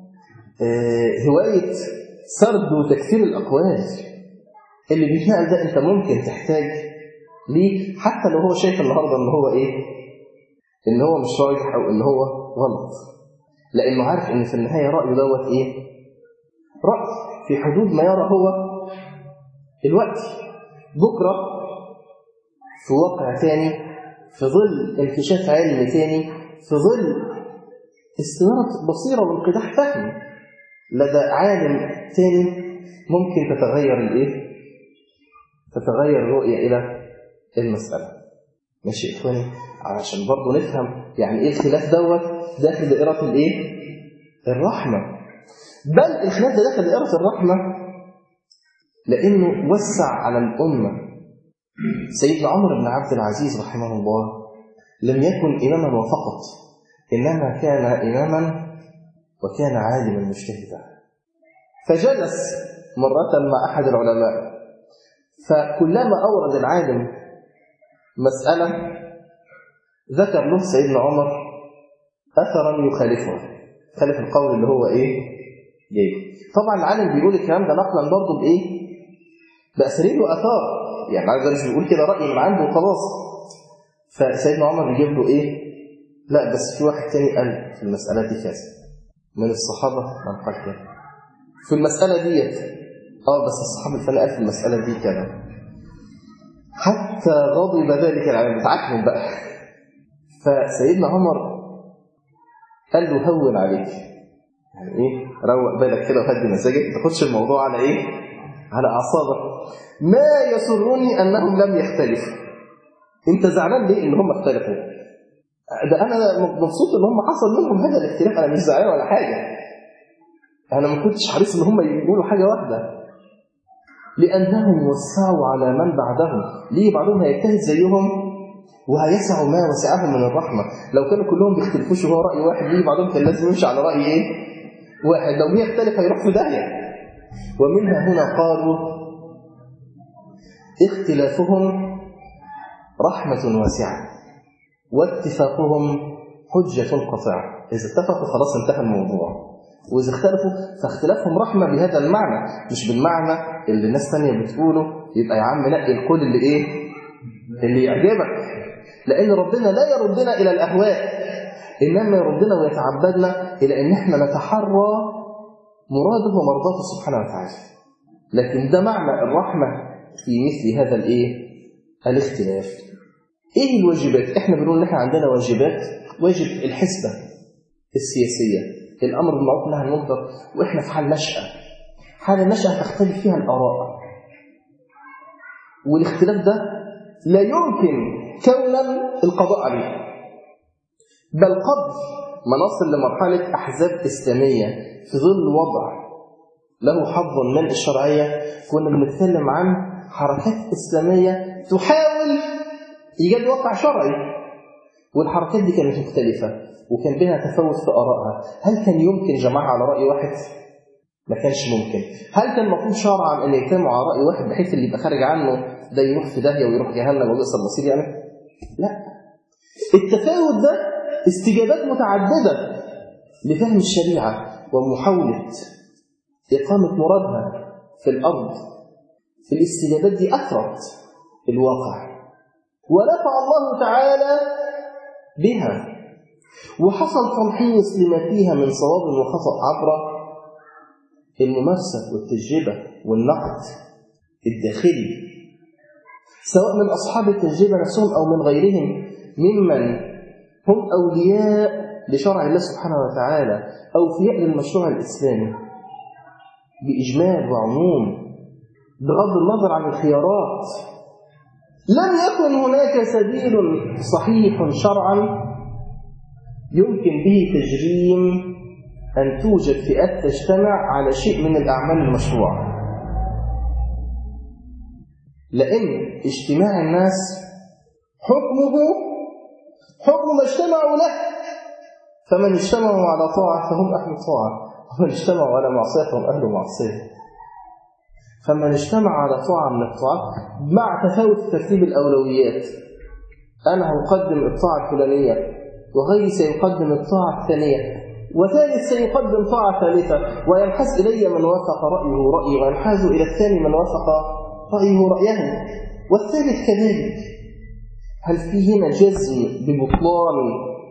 هواية سرد وتكثير الأقوال. اللي بيتنقل ده أنت ممكن تحتاج ليه حتى لو هو شايف النهارده ان هو ايه؟ ان هو مش راجح او ان هو غلط، لانه عارف ان في النهايه رايه دوت ايه؟ راي في حدود ما يرى هو الوقت. بكره في واقع ثاني، في ظل انكشاف علمي ثاني، في ظل استنارة بصيره وانقداح فهم لدى عالم ثاني، ممكن تتغير الايه؟ تتغير الرؤيه الى المسألة. ماشي يا إخواني؟ عشان برضو نفهم يعني إيه الخلاف دوت داخل دائرة الإيه؟ الرحمة. بل الخلاف ده داخل دائرة الرحمة لأنه وسع على الأمة. سيدنا عمر بن عبد العزيز رحمه الله لم يكن إماما وفقط، إنما كان إماما وكان عالما مجتهدا. فجلس مرة مع أحد العلماء، فكلما أورد العالم مسألة ذكر له سيدنا عمر أثرا يخالفه، خالف القول اللي هو إيه؟ جاي. طبعا العالم بيقول الكلام ده نقلا برضه بإيه؟ بأساليب وآثار، يعني العالم مش بيقول كده رأي من عنده وخلاص. فسيدنا عمر بيجيب له إيه؟ لا بس في واحد تاني قال في المسألة دي كذا من الصحابة من قال كذا في المسألة ديت، اه بس الصحابة الفلاني قال في المسألة دي كذا، حتى غضب ذلك العالم، بتعكهم بقى. فسيدنا عمر قال له هون عليك، يعني ايه، روق بالك كده وهدي مزاجك، ما تاخدش الموضوع على ايه، على اعصابك. ما يسرني انهم لم يختلفوا. انت زعلان ليه ان هم اختلفوا؟ ده انا مبسوط ان هم حصل منهم هذا الاختلاف، انا مش زعلان ولا حاجه، انا ما كنتش حريص ان هم يقولوا حاجه واحده، لانهم وسعوا على من بعدهم. ليه بعضهم هيجتهد زيهم وهيسعوا ما وسعهم من الرحمه. لو كانوا كلهم بيختلفوش وهو راي واحد، ليه بعضهم كان لازم يمشي على راي ايه، واحد. لو مية يختلف هيروح في داهيه. ومنها هنا قالوا اختلافهم رحمه واسعه واتفاقهم حجه قاطعه. اذا اتفقوا خلاص انتهى الموضوع، وإذا اختلفوا فاختلافهم رحمة بهذا المعنى، مش بالمعنى اللي الناس تانية بتقوله يبقى يا عم نقي القول اللي إيه؟ اللي يعجبك. لأن ربنا لا يردنا إلى الأهواء، إنما يردنا ويتعبدنا إلى أن احنا نتحرى مراده ومرضاته سبحانه وتعالى. لكن ده معنى الرحمة في مثل هذا الإيه؟ الاختلاف. إيه الواجبات؟ إحنا بنقول إن إحنا عندنا واجبات. واجب الحسبة السياسية، الأمر بالمعروف والنهي عن المنكر، وإحنا في حال نشأة. حال النشأة تختلف فيها الآراء، والاختلاف ده لا يمكن كونا القضاء عليه. بل قبل ما نصل لمرحلة أحزاب إسلامية في ظل وضع له حظ من الشرعية، كنا بنتكلم عن حركات إسلامية تحاول إيجاد واقع شرعي، والحركات دي كانت مختلفة وكان بينها تفاوت في آرائها. هل كان يمكن جماعة على رأي واحد؟ ما كانش ممكن. هل كان المفروض شرعا أن يجتمعوا على رأي واحد بحيث اللي يبقى خارج عنه ده يروح في داهية ويروح جهنم ويوصل المصير يعني؟ لا. التفاوت ده استجابات متعددة لفهم الشريعة ومحاولة إقامة مرادها في الأرض. الاستجابات دي أثرت الواقع ونفع الله تعالى بها، وحصل تمحيص لما فيها من صواب وخطأ عبر الممارسة والتجربة والنقد الداخلي، سواء من أصحاب التجربة نفسهم أو من غيرهم ممن هم أولياء لشرع الله سبحانه وتعالى أو فياء للمشروع الإسلامي بإجمال وعموم بغض النظر عن الخيارات. لم يكن هناك سبيل صحيح شرعا يمكن به تجريم أن توجد فئات تجتمع على شيء من الأعمال المشروعة، لأن اجتماع الناس حكمه حكم ما اجتمعوا له، فمن اجتمعوا على طاعة فهم أهل طاعة، ومن اجتمعوا على معصية فهم أهل معصية. فمن اجتمع على طاعة من الطاعات مع تفاوت ترتيب الأولويات، أنا هقدم الطاعة الفلانية وغيري سيقدم الطاعة الثانية وثالث سيقدم طاعة ثالثة، وينحاز إلي من وافق رأيه رأيي وينحاز إلى الثاني من وافق رأيه رأيه والثالث كذلك. هل في هنا جزم ببطلان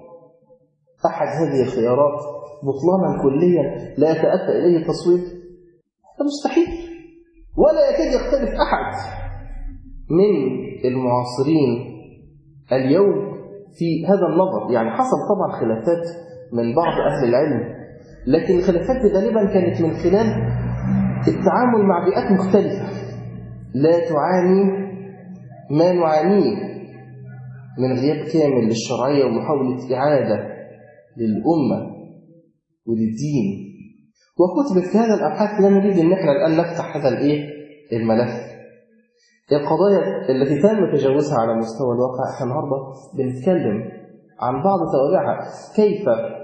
أحد هذه الخيارات بطلانا كليا لا يتأتى إليه تصويب؟ هذا مستحيل. ولا يكاد يختلف أحد من المعاصرين اليوم في هذا النظر. يعني حصل طبعا خلافات من بعض أهل العلم، لكن الخلافات غالبا كانت من خلال التعامل مع بيئات مختلفة لا تعاني ما نعانيه من غياب كامل للشرعية ومحاولة إعادة للأمة وللدين. وكتبت في هذا الأبحاث. لا نريد أن احنا الآن نفتح هذا الإيه الملف. القضايا التي تم تجاوزها على مستوى الواقع، احنا النهارده بنتكلم عن بعض توابعها. كيف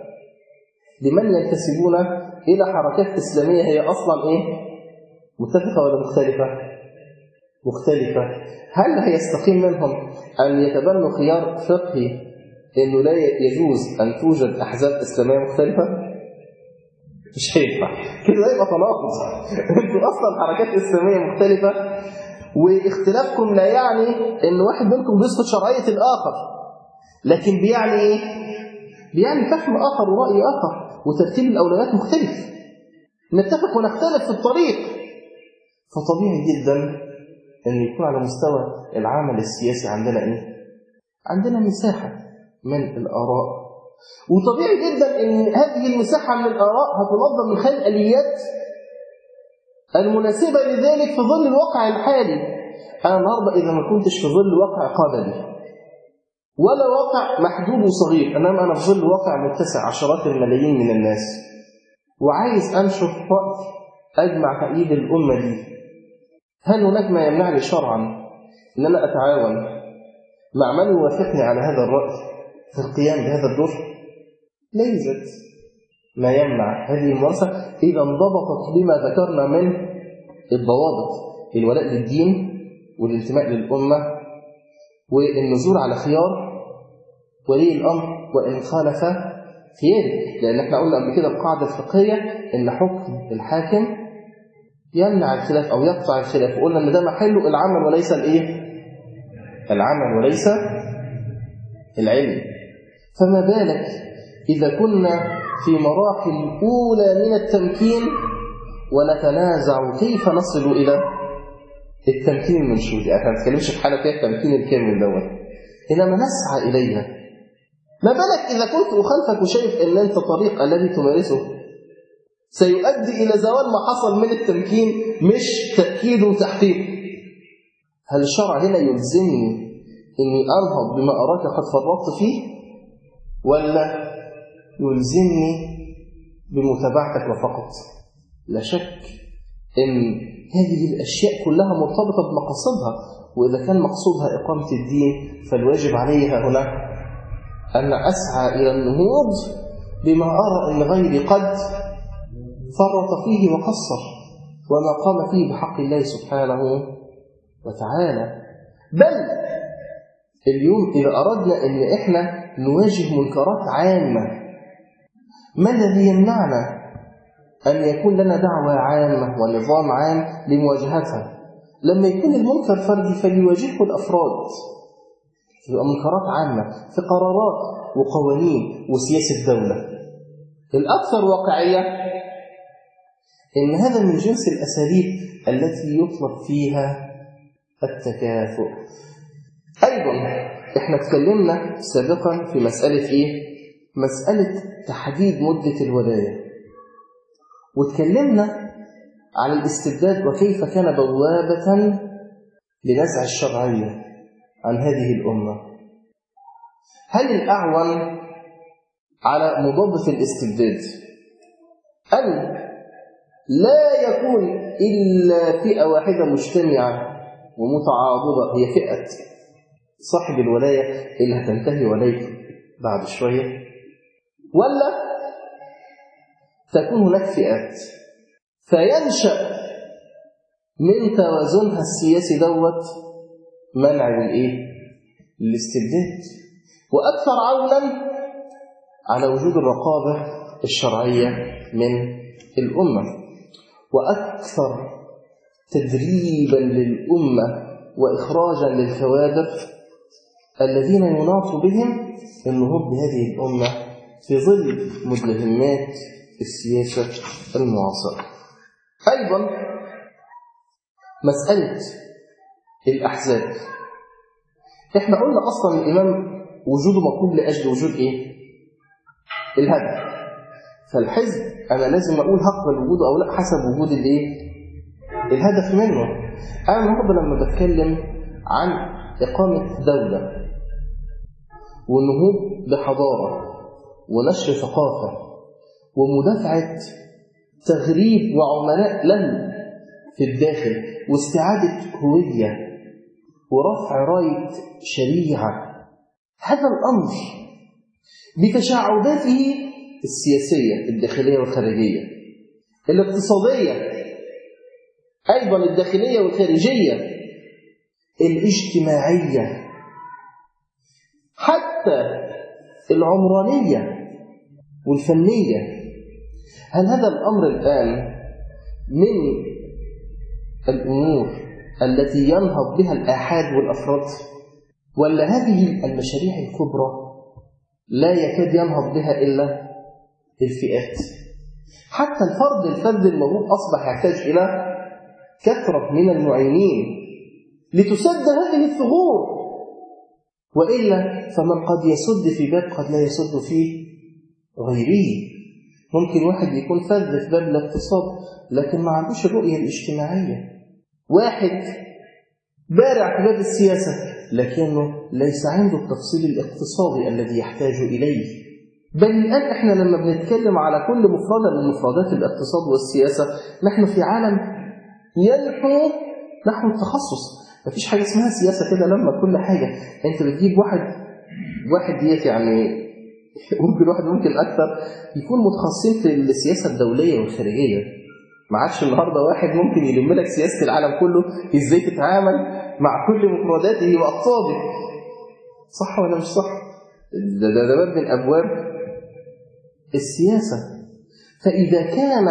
لمن ينتسبون إلى حركات إسلامية هي أصلا إيه؟ متفقة ولا مختلفة؟ مختلفة. هل هيستقيم منهم أن يتبنوا خيار فقهي إنه لا يجوز أن توجد أحزاب إسلامية مختلفة؟ مش هينفع كده، يبقى تناقض. انتوا أصلا حركات إسلامية مختلفة، واختلافكم لا يعني إن واحد منكم بيسقط شرعية الآخر، لكن بيعني إيه؟ بيعني فهم آخر ورأي آخر وترتيب الأولويات مختلف. نتفق ونختلف في الطريق. فطبيعي جدا أن يكون على مستوى العمل السياسي عندنا إيه؟ عندنا مساحة من الآراء وطبيعي جدا ان هذه المساحه من الاراء هتنظم من خلال الاليات المناسبه لذلك في ظل الواقع الحالي. انا النهارده اذا ما كنتش في ظل واقع قابلي ولا واقع محدود وصغير، انما انا في ظل واقع متسع عشرات الملايين من الناس، وعايز انشر راي اجمع تأييد الامه دي، هل هناك ما يمنعني شرعا ان انا اتعاون مع من يوافقني على هذا الراي في القيام بهذا الدور؟ لا يوجد ما يمنع هذه الممارسه اذا انضبطت بما ذكرنا من الضوابط: الولاء للدين والانتماء للامه والنزول على خيار ولي الامر وان خالف خياره. لان احنا قلنا قبل كده القاعده الفقهيه ان حكم الحاكم يمنع الخلاف او يقطع الخلاف، وقلنا ان ده محله العمل وليس الايه؟ العمل وليس العلم. فما بالك اذا كنا في مراحل اولى من التمكين ونتنازع كيف نصل الى التمكين المنشود؟ احنا ما بنتكلمش في حاله فيها التمكين الكامل دوت، انما نسعى اليها. ما بالك اذا كنت اخالفك وشايف ان انت الطريق الذي تمارسه سيؤدي الى زوال ما حصل من التمكين مش تاكيد وتحقيق؟ هل الشرع هنا يلزمني اني انهض بما اراك قد فرطت فيه، ولا يلزمني بمتابعتك وفقط؟ لا شك ان هذه الاشياء كلها مرتبطه بمقاصدها، واذا كان مقصودها اقامه الدين فالواجب عليها هنا ان اسعى الى النهوض بما ارى ان غيري قد فرط فيه وقصر وما قام فيه بحق الله سبحانه وتعالى. بل اليوم إذا أردنا أن إحنا نواجه منكرات عامة، ما الذي يمنعنا أن يكون لنا دعوة عامة ونظام عام لمواجهتها؟ لما يكون المنكر فردي فليواجهه الأفراد، يبقى منكرات عامة في قرارات وقوانين وسياسة دولة. الأكثر واقعية إن هذا من جنس الأساليب التي يطلب فيها التكافؤ. أيضا إحنا اتكلمنا سابقا في مسألة إيه؟ مسألة تحديد مدة الولاية، واتكلمنا عن الاستبداد وكيف كان بوابة لنزع الشرعية عن هذه الأمة. هل الأعون على مضادة الاستبداد أن لا يكون إلا فئة واحدة مجتمعة ومتعاضدة هي فئة صاحب الولاية اللي هتنتهي ولايته بعد شوية، ولا تكون هناك فئات فينشأ من توازنها السياسي دوت منع الايه؟ الاستبداد، واكثر عونا على وجود الرقابة الشرعية من الأمة، وأكثر تدريبا للأمة وإخراجا للكوادر الذين يناط بهم النهوض بهذه الأمة في ظل متلهمات السياسة المعاصرة. أيضا مسألة الأحزاب، إحنا قلنا أصلا الإمام وجوده مطلوب لأجل وجود إيه؟ الهدف. فالحزب أنا لازم أقول هقبل وجوده أو لا حسب وجود الإيه؟ الهدف منه. أنا النهارده لما بتكلم عن إقامة دولة والنهوض بحضارة ونشر ثقافة ومدافعة تغريب وعملاء لن في الداخل واستعادة هوية ورفع راية شريعة، هذا الأمر بتشعباته السياسية الداخلية والخارجية، الاقتصادية أيضا الداخلية والخارجية، الاجتماعية، حتى العمرانية والفنية. هل هذا الأمر الآن من الأمور التي ينهض بها الآحاد والأفراد، ولا هذه المشاريع الكبرى لا يكاد ينهض بها إلا الفئات؟ حتى الفرد الفرد الموجود أصبح يحتاج إلى كثرة من المعينين لتسد هذه الثغور، وإلا فمن قد يسد في باب قد لا يسد فيه غيري. ممكن واحد يكون فذ في باب الاقتصاد لكن ما عندوش الرؤية الاجتماعية. واحد بارع في باب السياسة لكنه ليس عنده التفصيل الاقتصادي الذي يحتاج إليه. بل الآن إحنا لما بنتكلم على كل مفردة من مفردات الاقتصاد والسياسة نحن في عالم ينحو نحو التخصص. مفيش حاجة اسمها سياسة كده لما كل حاجة أنت بتجيب واحد واحد ديت يعني ممكن واحد ممكن أكثر يكون متخصصين في السياسة الدولية والخارجية. ما عادش النهارده واحد ممكن يلم لك سياسة العالم كله ازاي تتعامل مع كل مفرداته واقتصاده. صح ولا مش صح؟ ده ده, ده باب من أبواب السياسة. فإذا كان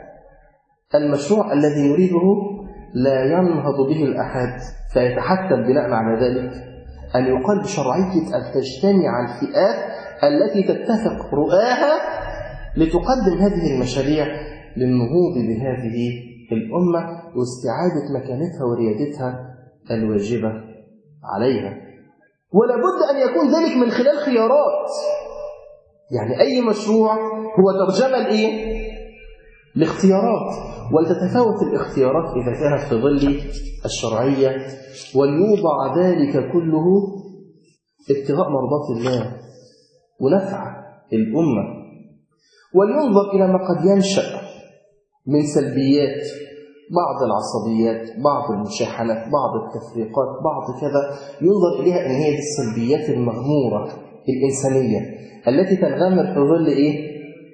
المشروع الذي يريده لا ينهض به الأحد فيتحتم بناء على ذلك أن يقال بشرعية أن تجتمع الفئات التي تتفق رؤاها لتقدم هذه المشاريع للنهوض بهذه الأمة واستعادة مكانتها وريادتها الواجبة عليها. ولا بد أن يكون ذلك من خلال خيارات. يعني أي مشروع هو ترجمة لإيه؟ لاختيارات، ولتتفاوت الاختيارات إذا كانت في ظل الشرعية، وليوضع ذلك كله ابتغاء مرضات الله ونفع الأمة. ولينظر إلى ما قد ينشأ من سلبيات، بعض العصبيات، بعض المشاحنات، بعض التفريقات، بعض كذا، ينظر إليها أن هي دي السلبيات المغمورة الإنسانية التي تنغمر في ظل إيه؟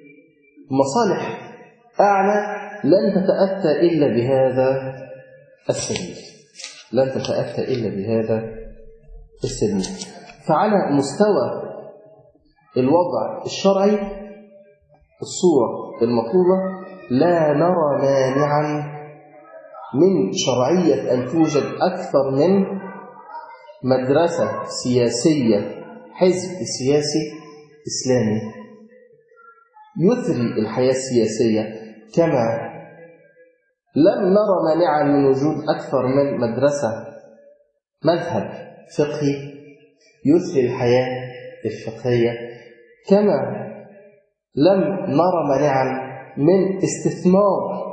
مصالح أعلى لن تتأتى إلا بهذا السبيل. لن تتأتى إلا بهذا السبيل. فعلى مستوى الوضع الشرعي الصورة المطلوبة لا نرى مانعا من شرعية أن توجد أكثر من مدرسة سياسية، حزب سياسي إسلامي يثري الحياة السياسية، كما لم نرى مانعا من وجود أكثر من مدرسة مذهب فقهي يثري الحياة الفقهية، كما لم نرى مانعا من استثمار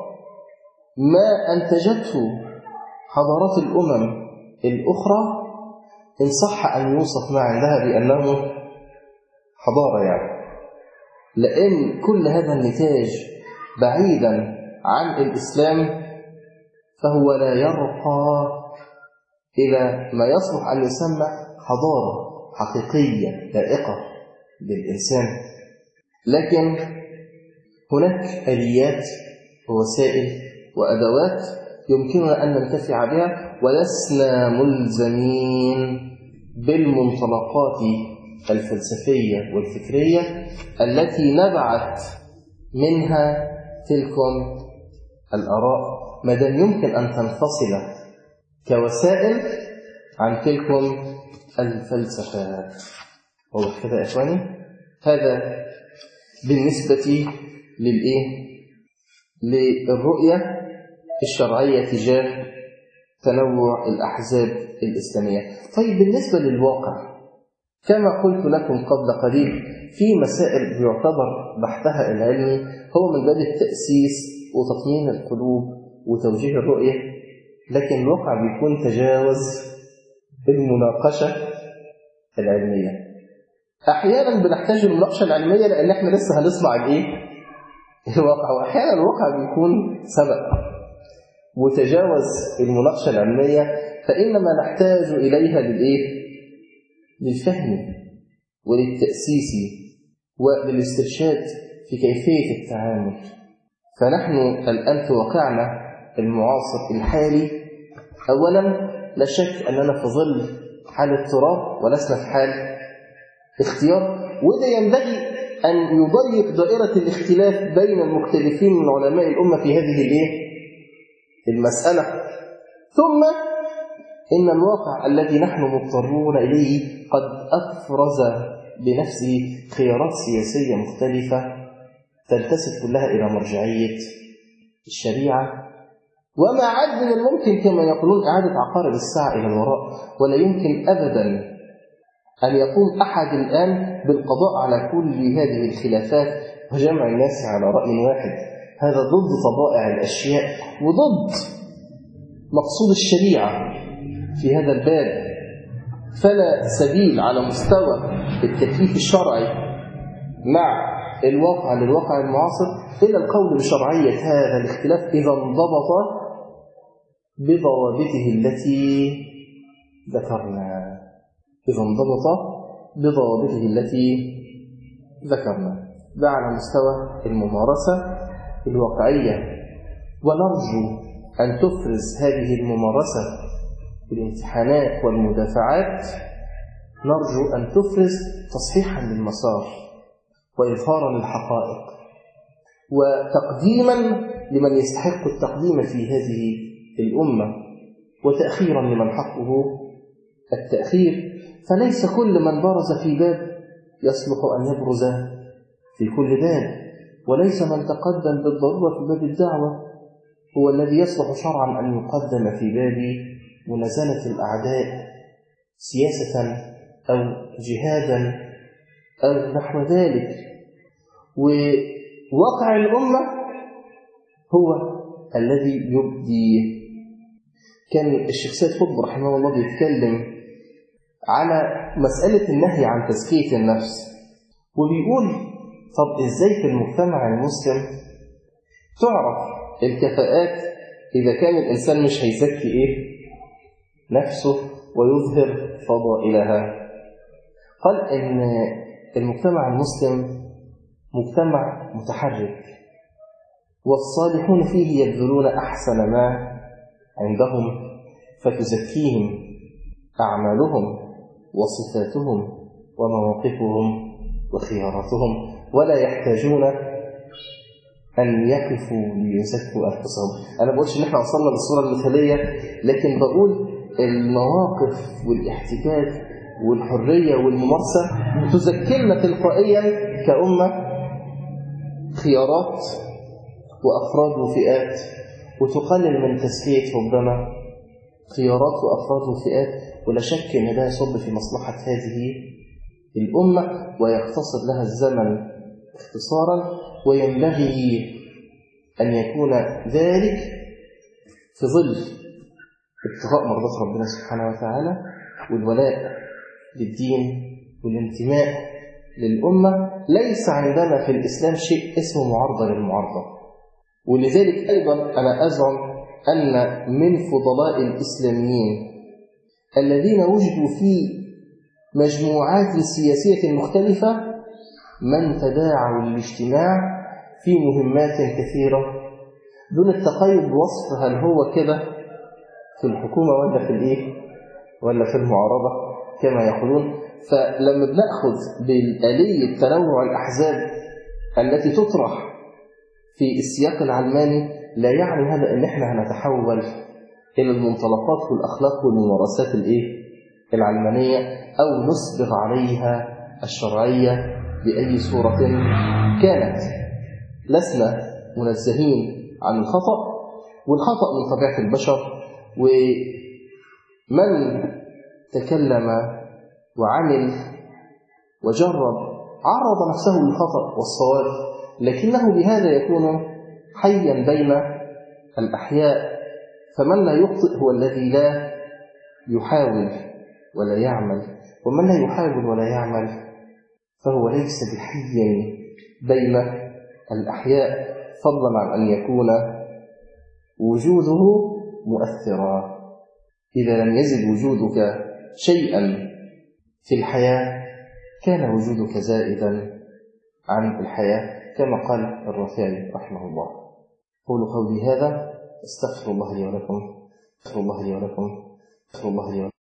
ما أنتجته حضارات الأمم الأخرى إن صح أن يوصف ما عندها بأنه حضارة، يعني لأن كل هذا النتاج بعيدا عن الإسلام فهو لا يرقى إلى ما يصلح أن يسمى حضارة حقيقية لائقة بالإنسان. لكن هناك آليات ووسائل وأدوات يمكننا أن ننتفع بها، ولسنا ملزمين بالمنطلقات الفلسفية والفكرية التي نبعت منها تلكم الآراء، ما دام يمكن أن تنفصل كوسائل عن تلكم الفلسفات. واضح كده يا إخواني؟ هذا بالنسبة للإيه؟ للرؤية الشرعية تجاه تنوع الأحزاب الإسلامية. طيب بالنسبة للواقع، كما قلت لكم قبل قليل في مسائل يعتبر بحثها العلمي هو من باب التأسيس وتطمين القلوب وتوجيه الرؤية، لكن الواقع بيكون تجاوز المناقشة العلمية. أحيانا بنحتاج المناقشة العلمية لأن احنا لسه هنصنع الإيه؟ الواقع، وأحيانا الواقع بيكون سبق وتجاوز المناقشة العلمية، فإنما نحتاج إليها للإيه؟ للفهم وللتأسيس وللاسترشاد في كيفية التعامل. فنحن الآن في واقعنا المعاصر الحالي أولا لا شك أننا في ظل حال اضطراب ولسنا في حال اختيار، وده ينبغي أن يضيق دائرة الاختلاف بين المختلفين من علماء الأمة في هذه الإيه؟ المسألة. ثم إن الواقع الذي نحن مضطرون إليه قد أفرز بنفسه خيارات سياسية مختلفة تنتسب كلها إلى مرجعية الشريعة، وما عاد من الممكن كما يقولون إعادة عقارب الساعة إلى الوراء، ولا يمكن أبدا أن يقوم أحد الآن بالقضاء على كل هذه الخلافات وجمع الناس على رأي واحد. هذا ضد طبائع الأشياء وضد مقصود الشريعة في هذا الباب. فلا سبيل على مستوى التكليف الشرعي مع الواقع للواقع المعاصر إلا القول بشرعية هذا الاختلاف إذا انضبط بضوابطه التي ذكرنا إذا انضبط بضوابطه التي ذكرنا. ده على مستوى الممارسة الواقعية، ونرجو أن تفرز هذه الممارسة بالامتحانات والمدافعات، نرجو أن تفرز تصحيحا للمسار وإظهارا للحقائق وتقديما لمن يستحق التقديم في هذه الأمة وتأخيرا لمن حقه التأخير. فليس كل من برز في باب يصلح أن يبرز في كل باب، وليس من تقدم بالضرورة في باب الدعوة هو الذي يصلح شرعا أن يقدم في باب منازلة الأعداء سياسة أو جهادا أو نحو ذلك. وواقع الأمة هو الذي يبدي. كان الشيخ سيد قطب رحمه الله بيتكلم على مسألة النهي عن تزكية النفس، وبيقول طب إزاي في المجتمع المسلم تعرف الكفاءات إذا كان الإنسان مش هيزكي إيه نفسه ويظهر فضائلها؟ قال إن المجتمع المسلم مجتمع متحرك، والصالحون فيه يبذلون أحسن ما عندهم، فتزكيهم أعمالهم وصفاتهم ومواقفهم وخياراتهم، ولا يحتاجون أن يقفوا ليزكوا أنفسهم. أنا بقولش إن إحنا وصلنا للصورة المثالية، لكن بقول المواقف والاحتكاك والحرية والممارسة تزكينا تلقائيا كأمة خيارات وأفراد وفئات، وتقلل من تزكية ربما خيارات وأفراد وفئات، ولا شك أن ده يصب في مصلحة هذه الأمة ويقتصد لها الزمن اختصارا، وينبغي أن يكون ذلك في ظل ابتغاء مرضات ربنا سبحانه وتعالى والولاء للدين والانتماء للأمة. ليس عندنا في الإسلام شيء اسمه معارضة للمعارضة، ولذلك أيضا أنا أزعم أن من فضلاء الإسلاميين الذين وجدوا في مجموعات سياسية مختلفة من تداعوا للاجتماع في مهمات كثيرة دون التقيد بوصف هل هو كده في الحكومة ولا في الإيه ولا في المعارضة كما يقولون. فلما بنأخذ بالآلية تنوع الأحزاب التي تطرح في السياق العلماني، لا يعني هذا أن احنا هنتحول إلى المنطلقات والأخلاق والممارسات الإيه العلمانية أو نصبغ عليها الشرعية بأي صورة كانت. لسنا منزهين عن الخطأ، والخطأ من طبيعة البشر، ومن تكلم وعمل وجرب عرض نفسه للخطأ والصواب، لكنه بهذا يكون حيا بين الأحياء. فمن لا يخطئ هو الذي لا يحاول ولا يعمل، ومن لا يحاول ولا يعمل فهو ليس بحي بين الأحياء، فضلا عن أن يكون وجوده مؤثرا. إذا لم يزد وجودك شيئا في الحياة كان وجودك زائدا عن الحياة، كما قال الرافعي رحمه الله. قولوا قولي هذا، استغفر الله لي ولكم، استغفر الله لي ولكم، استغفر الله لي ولكم.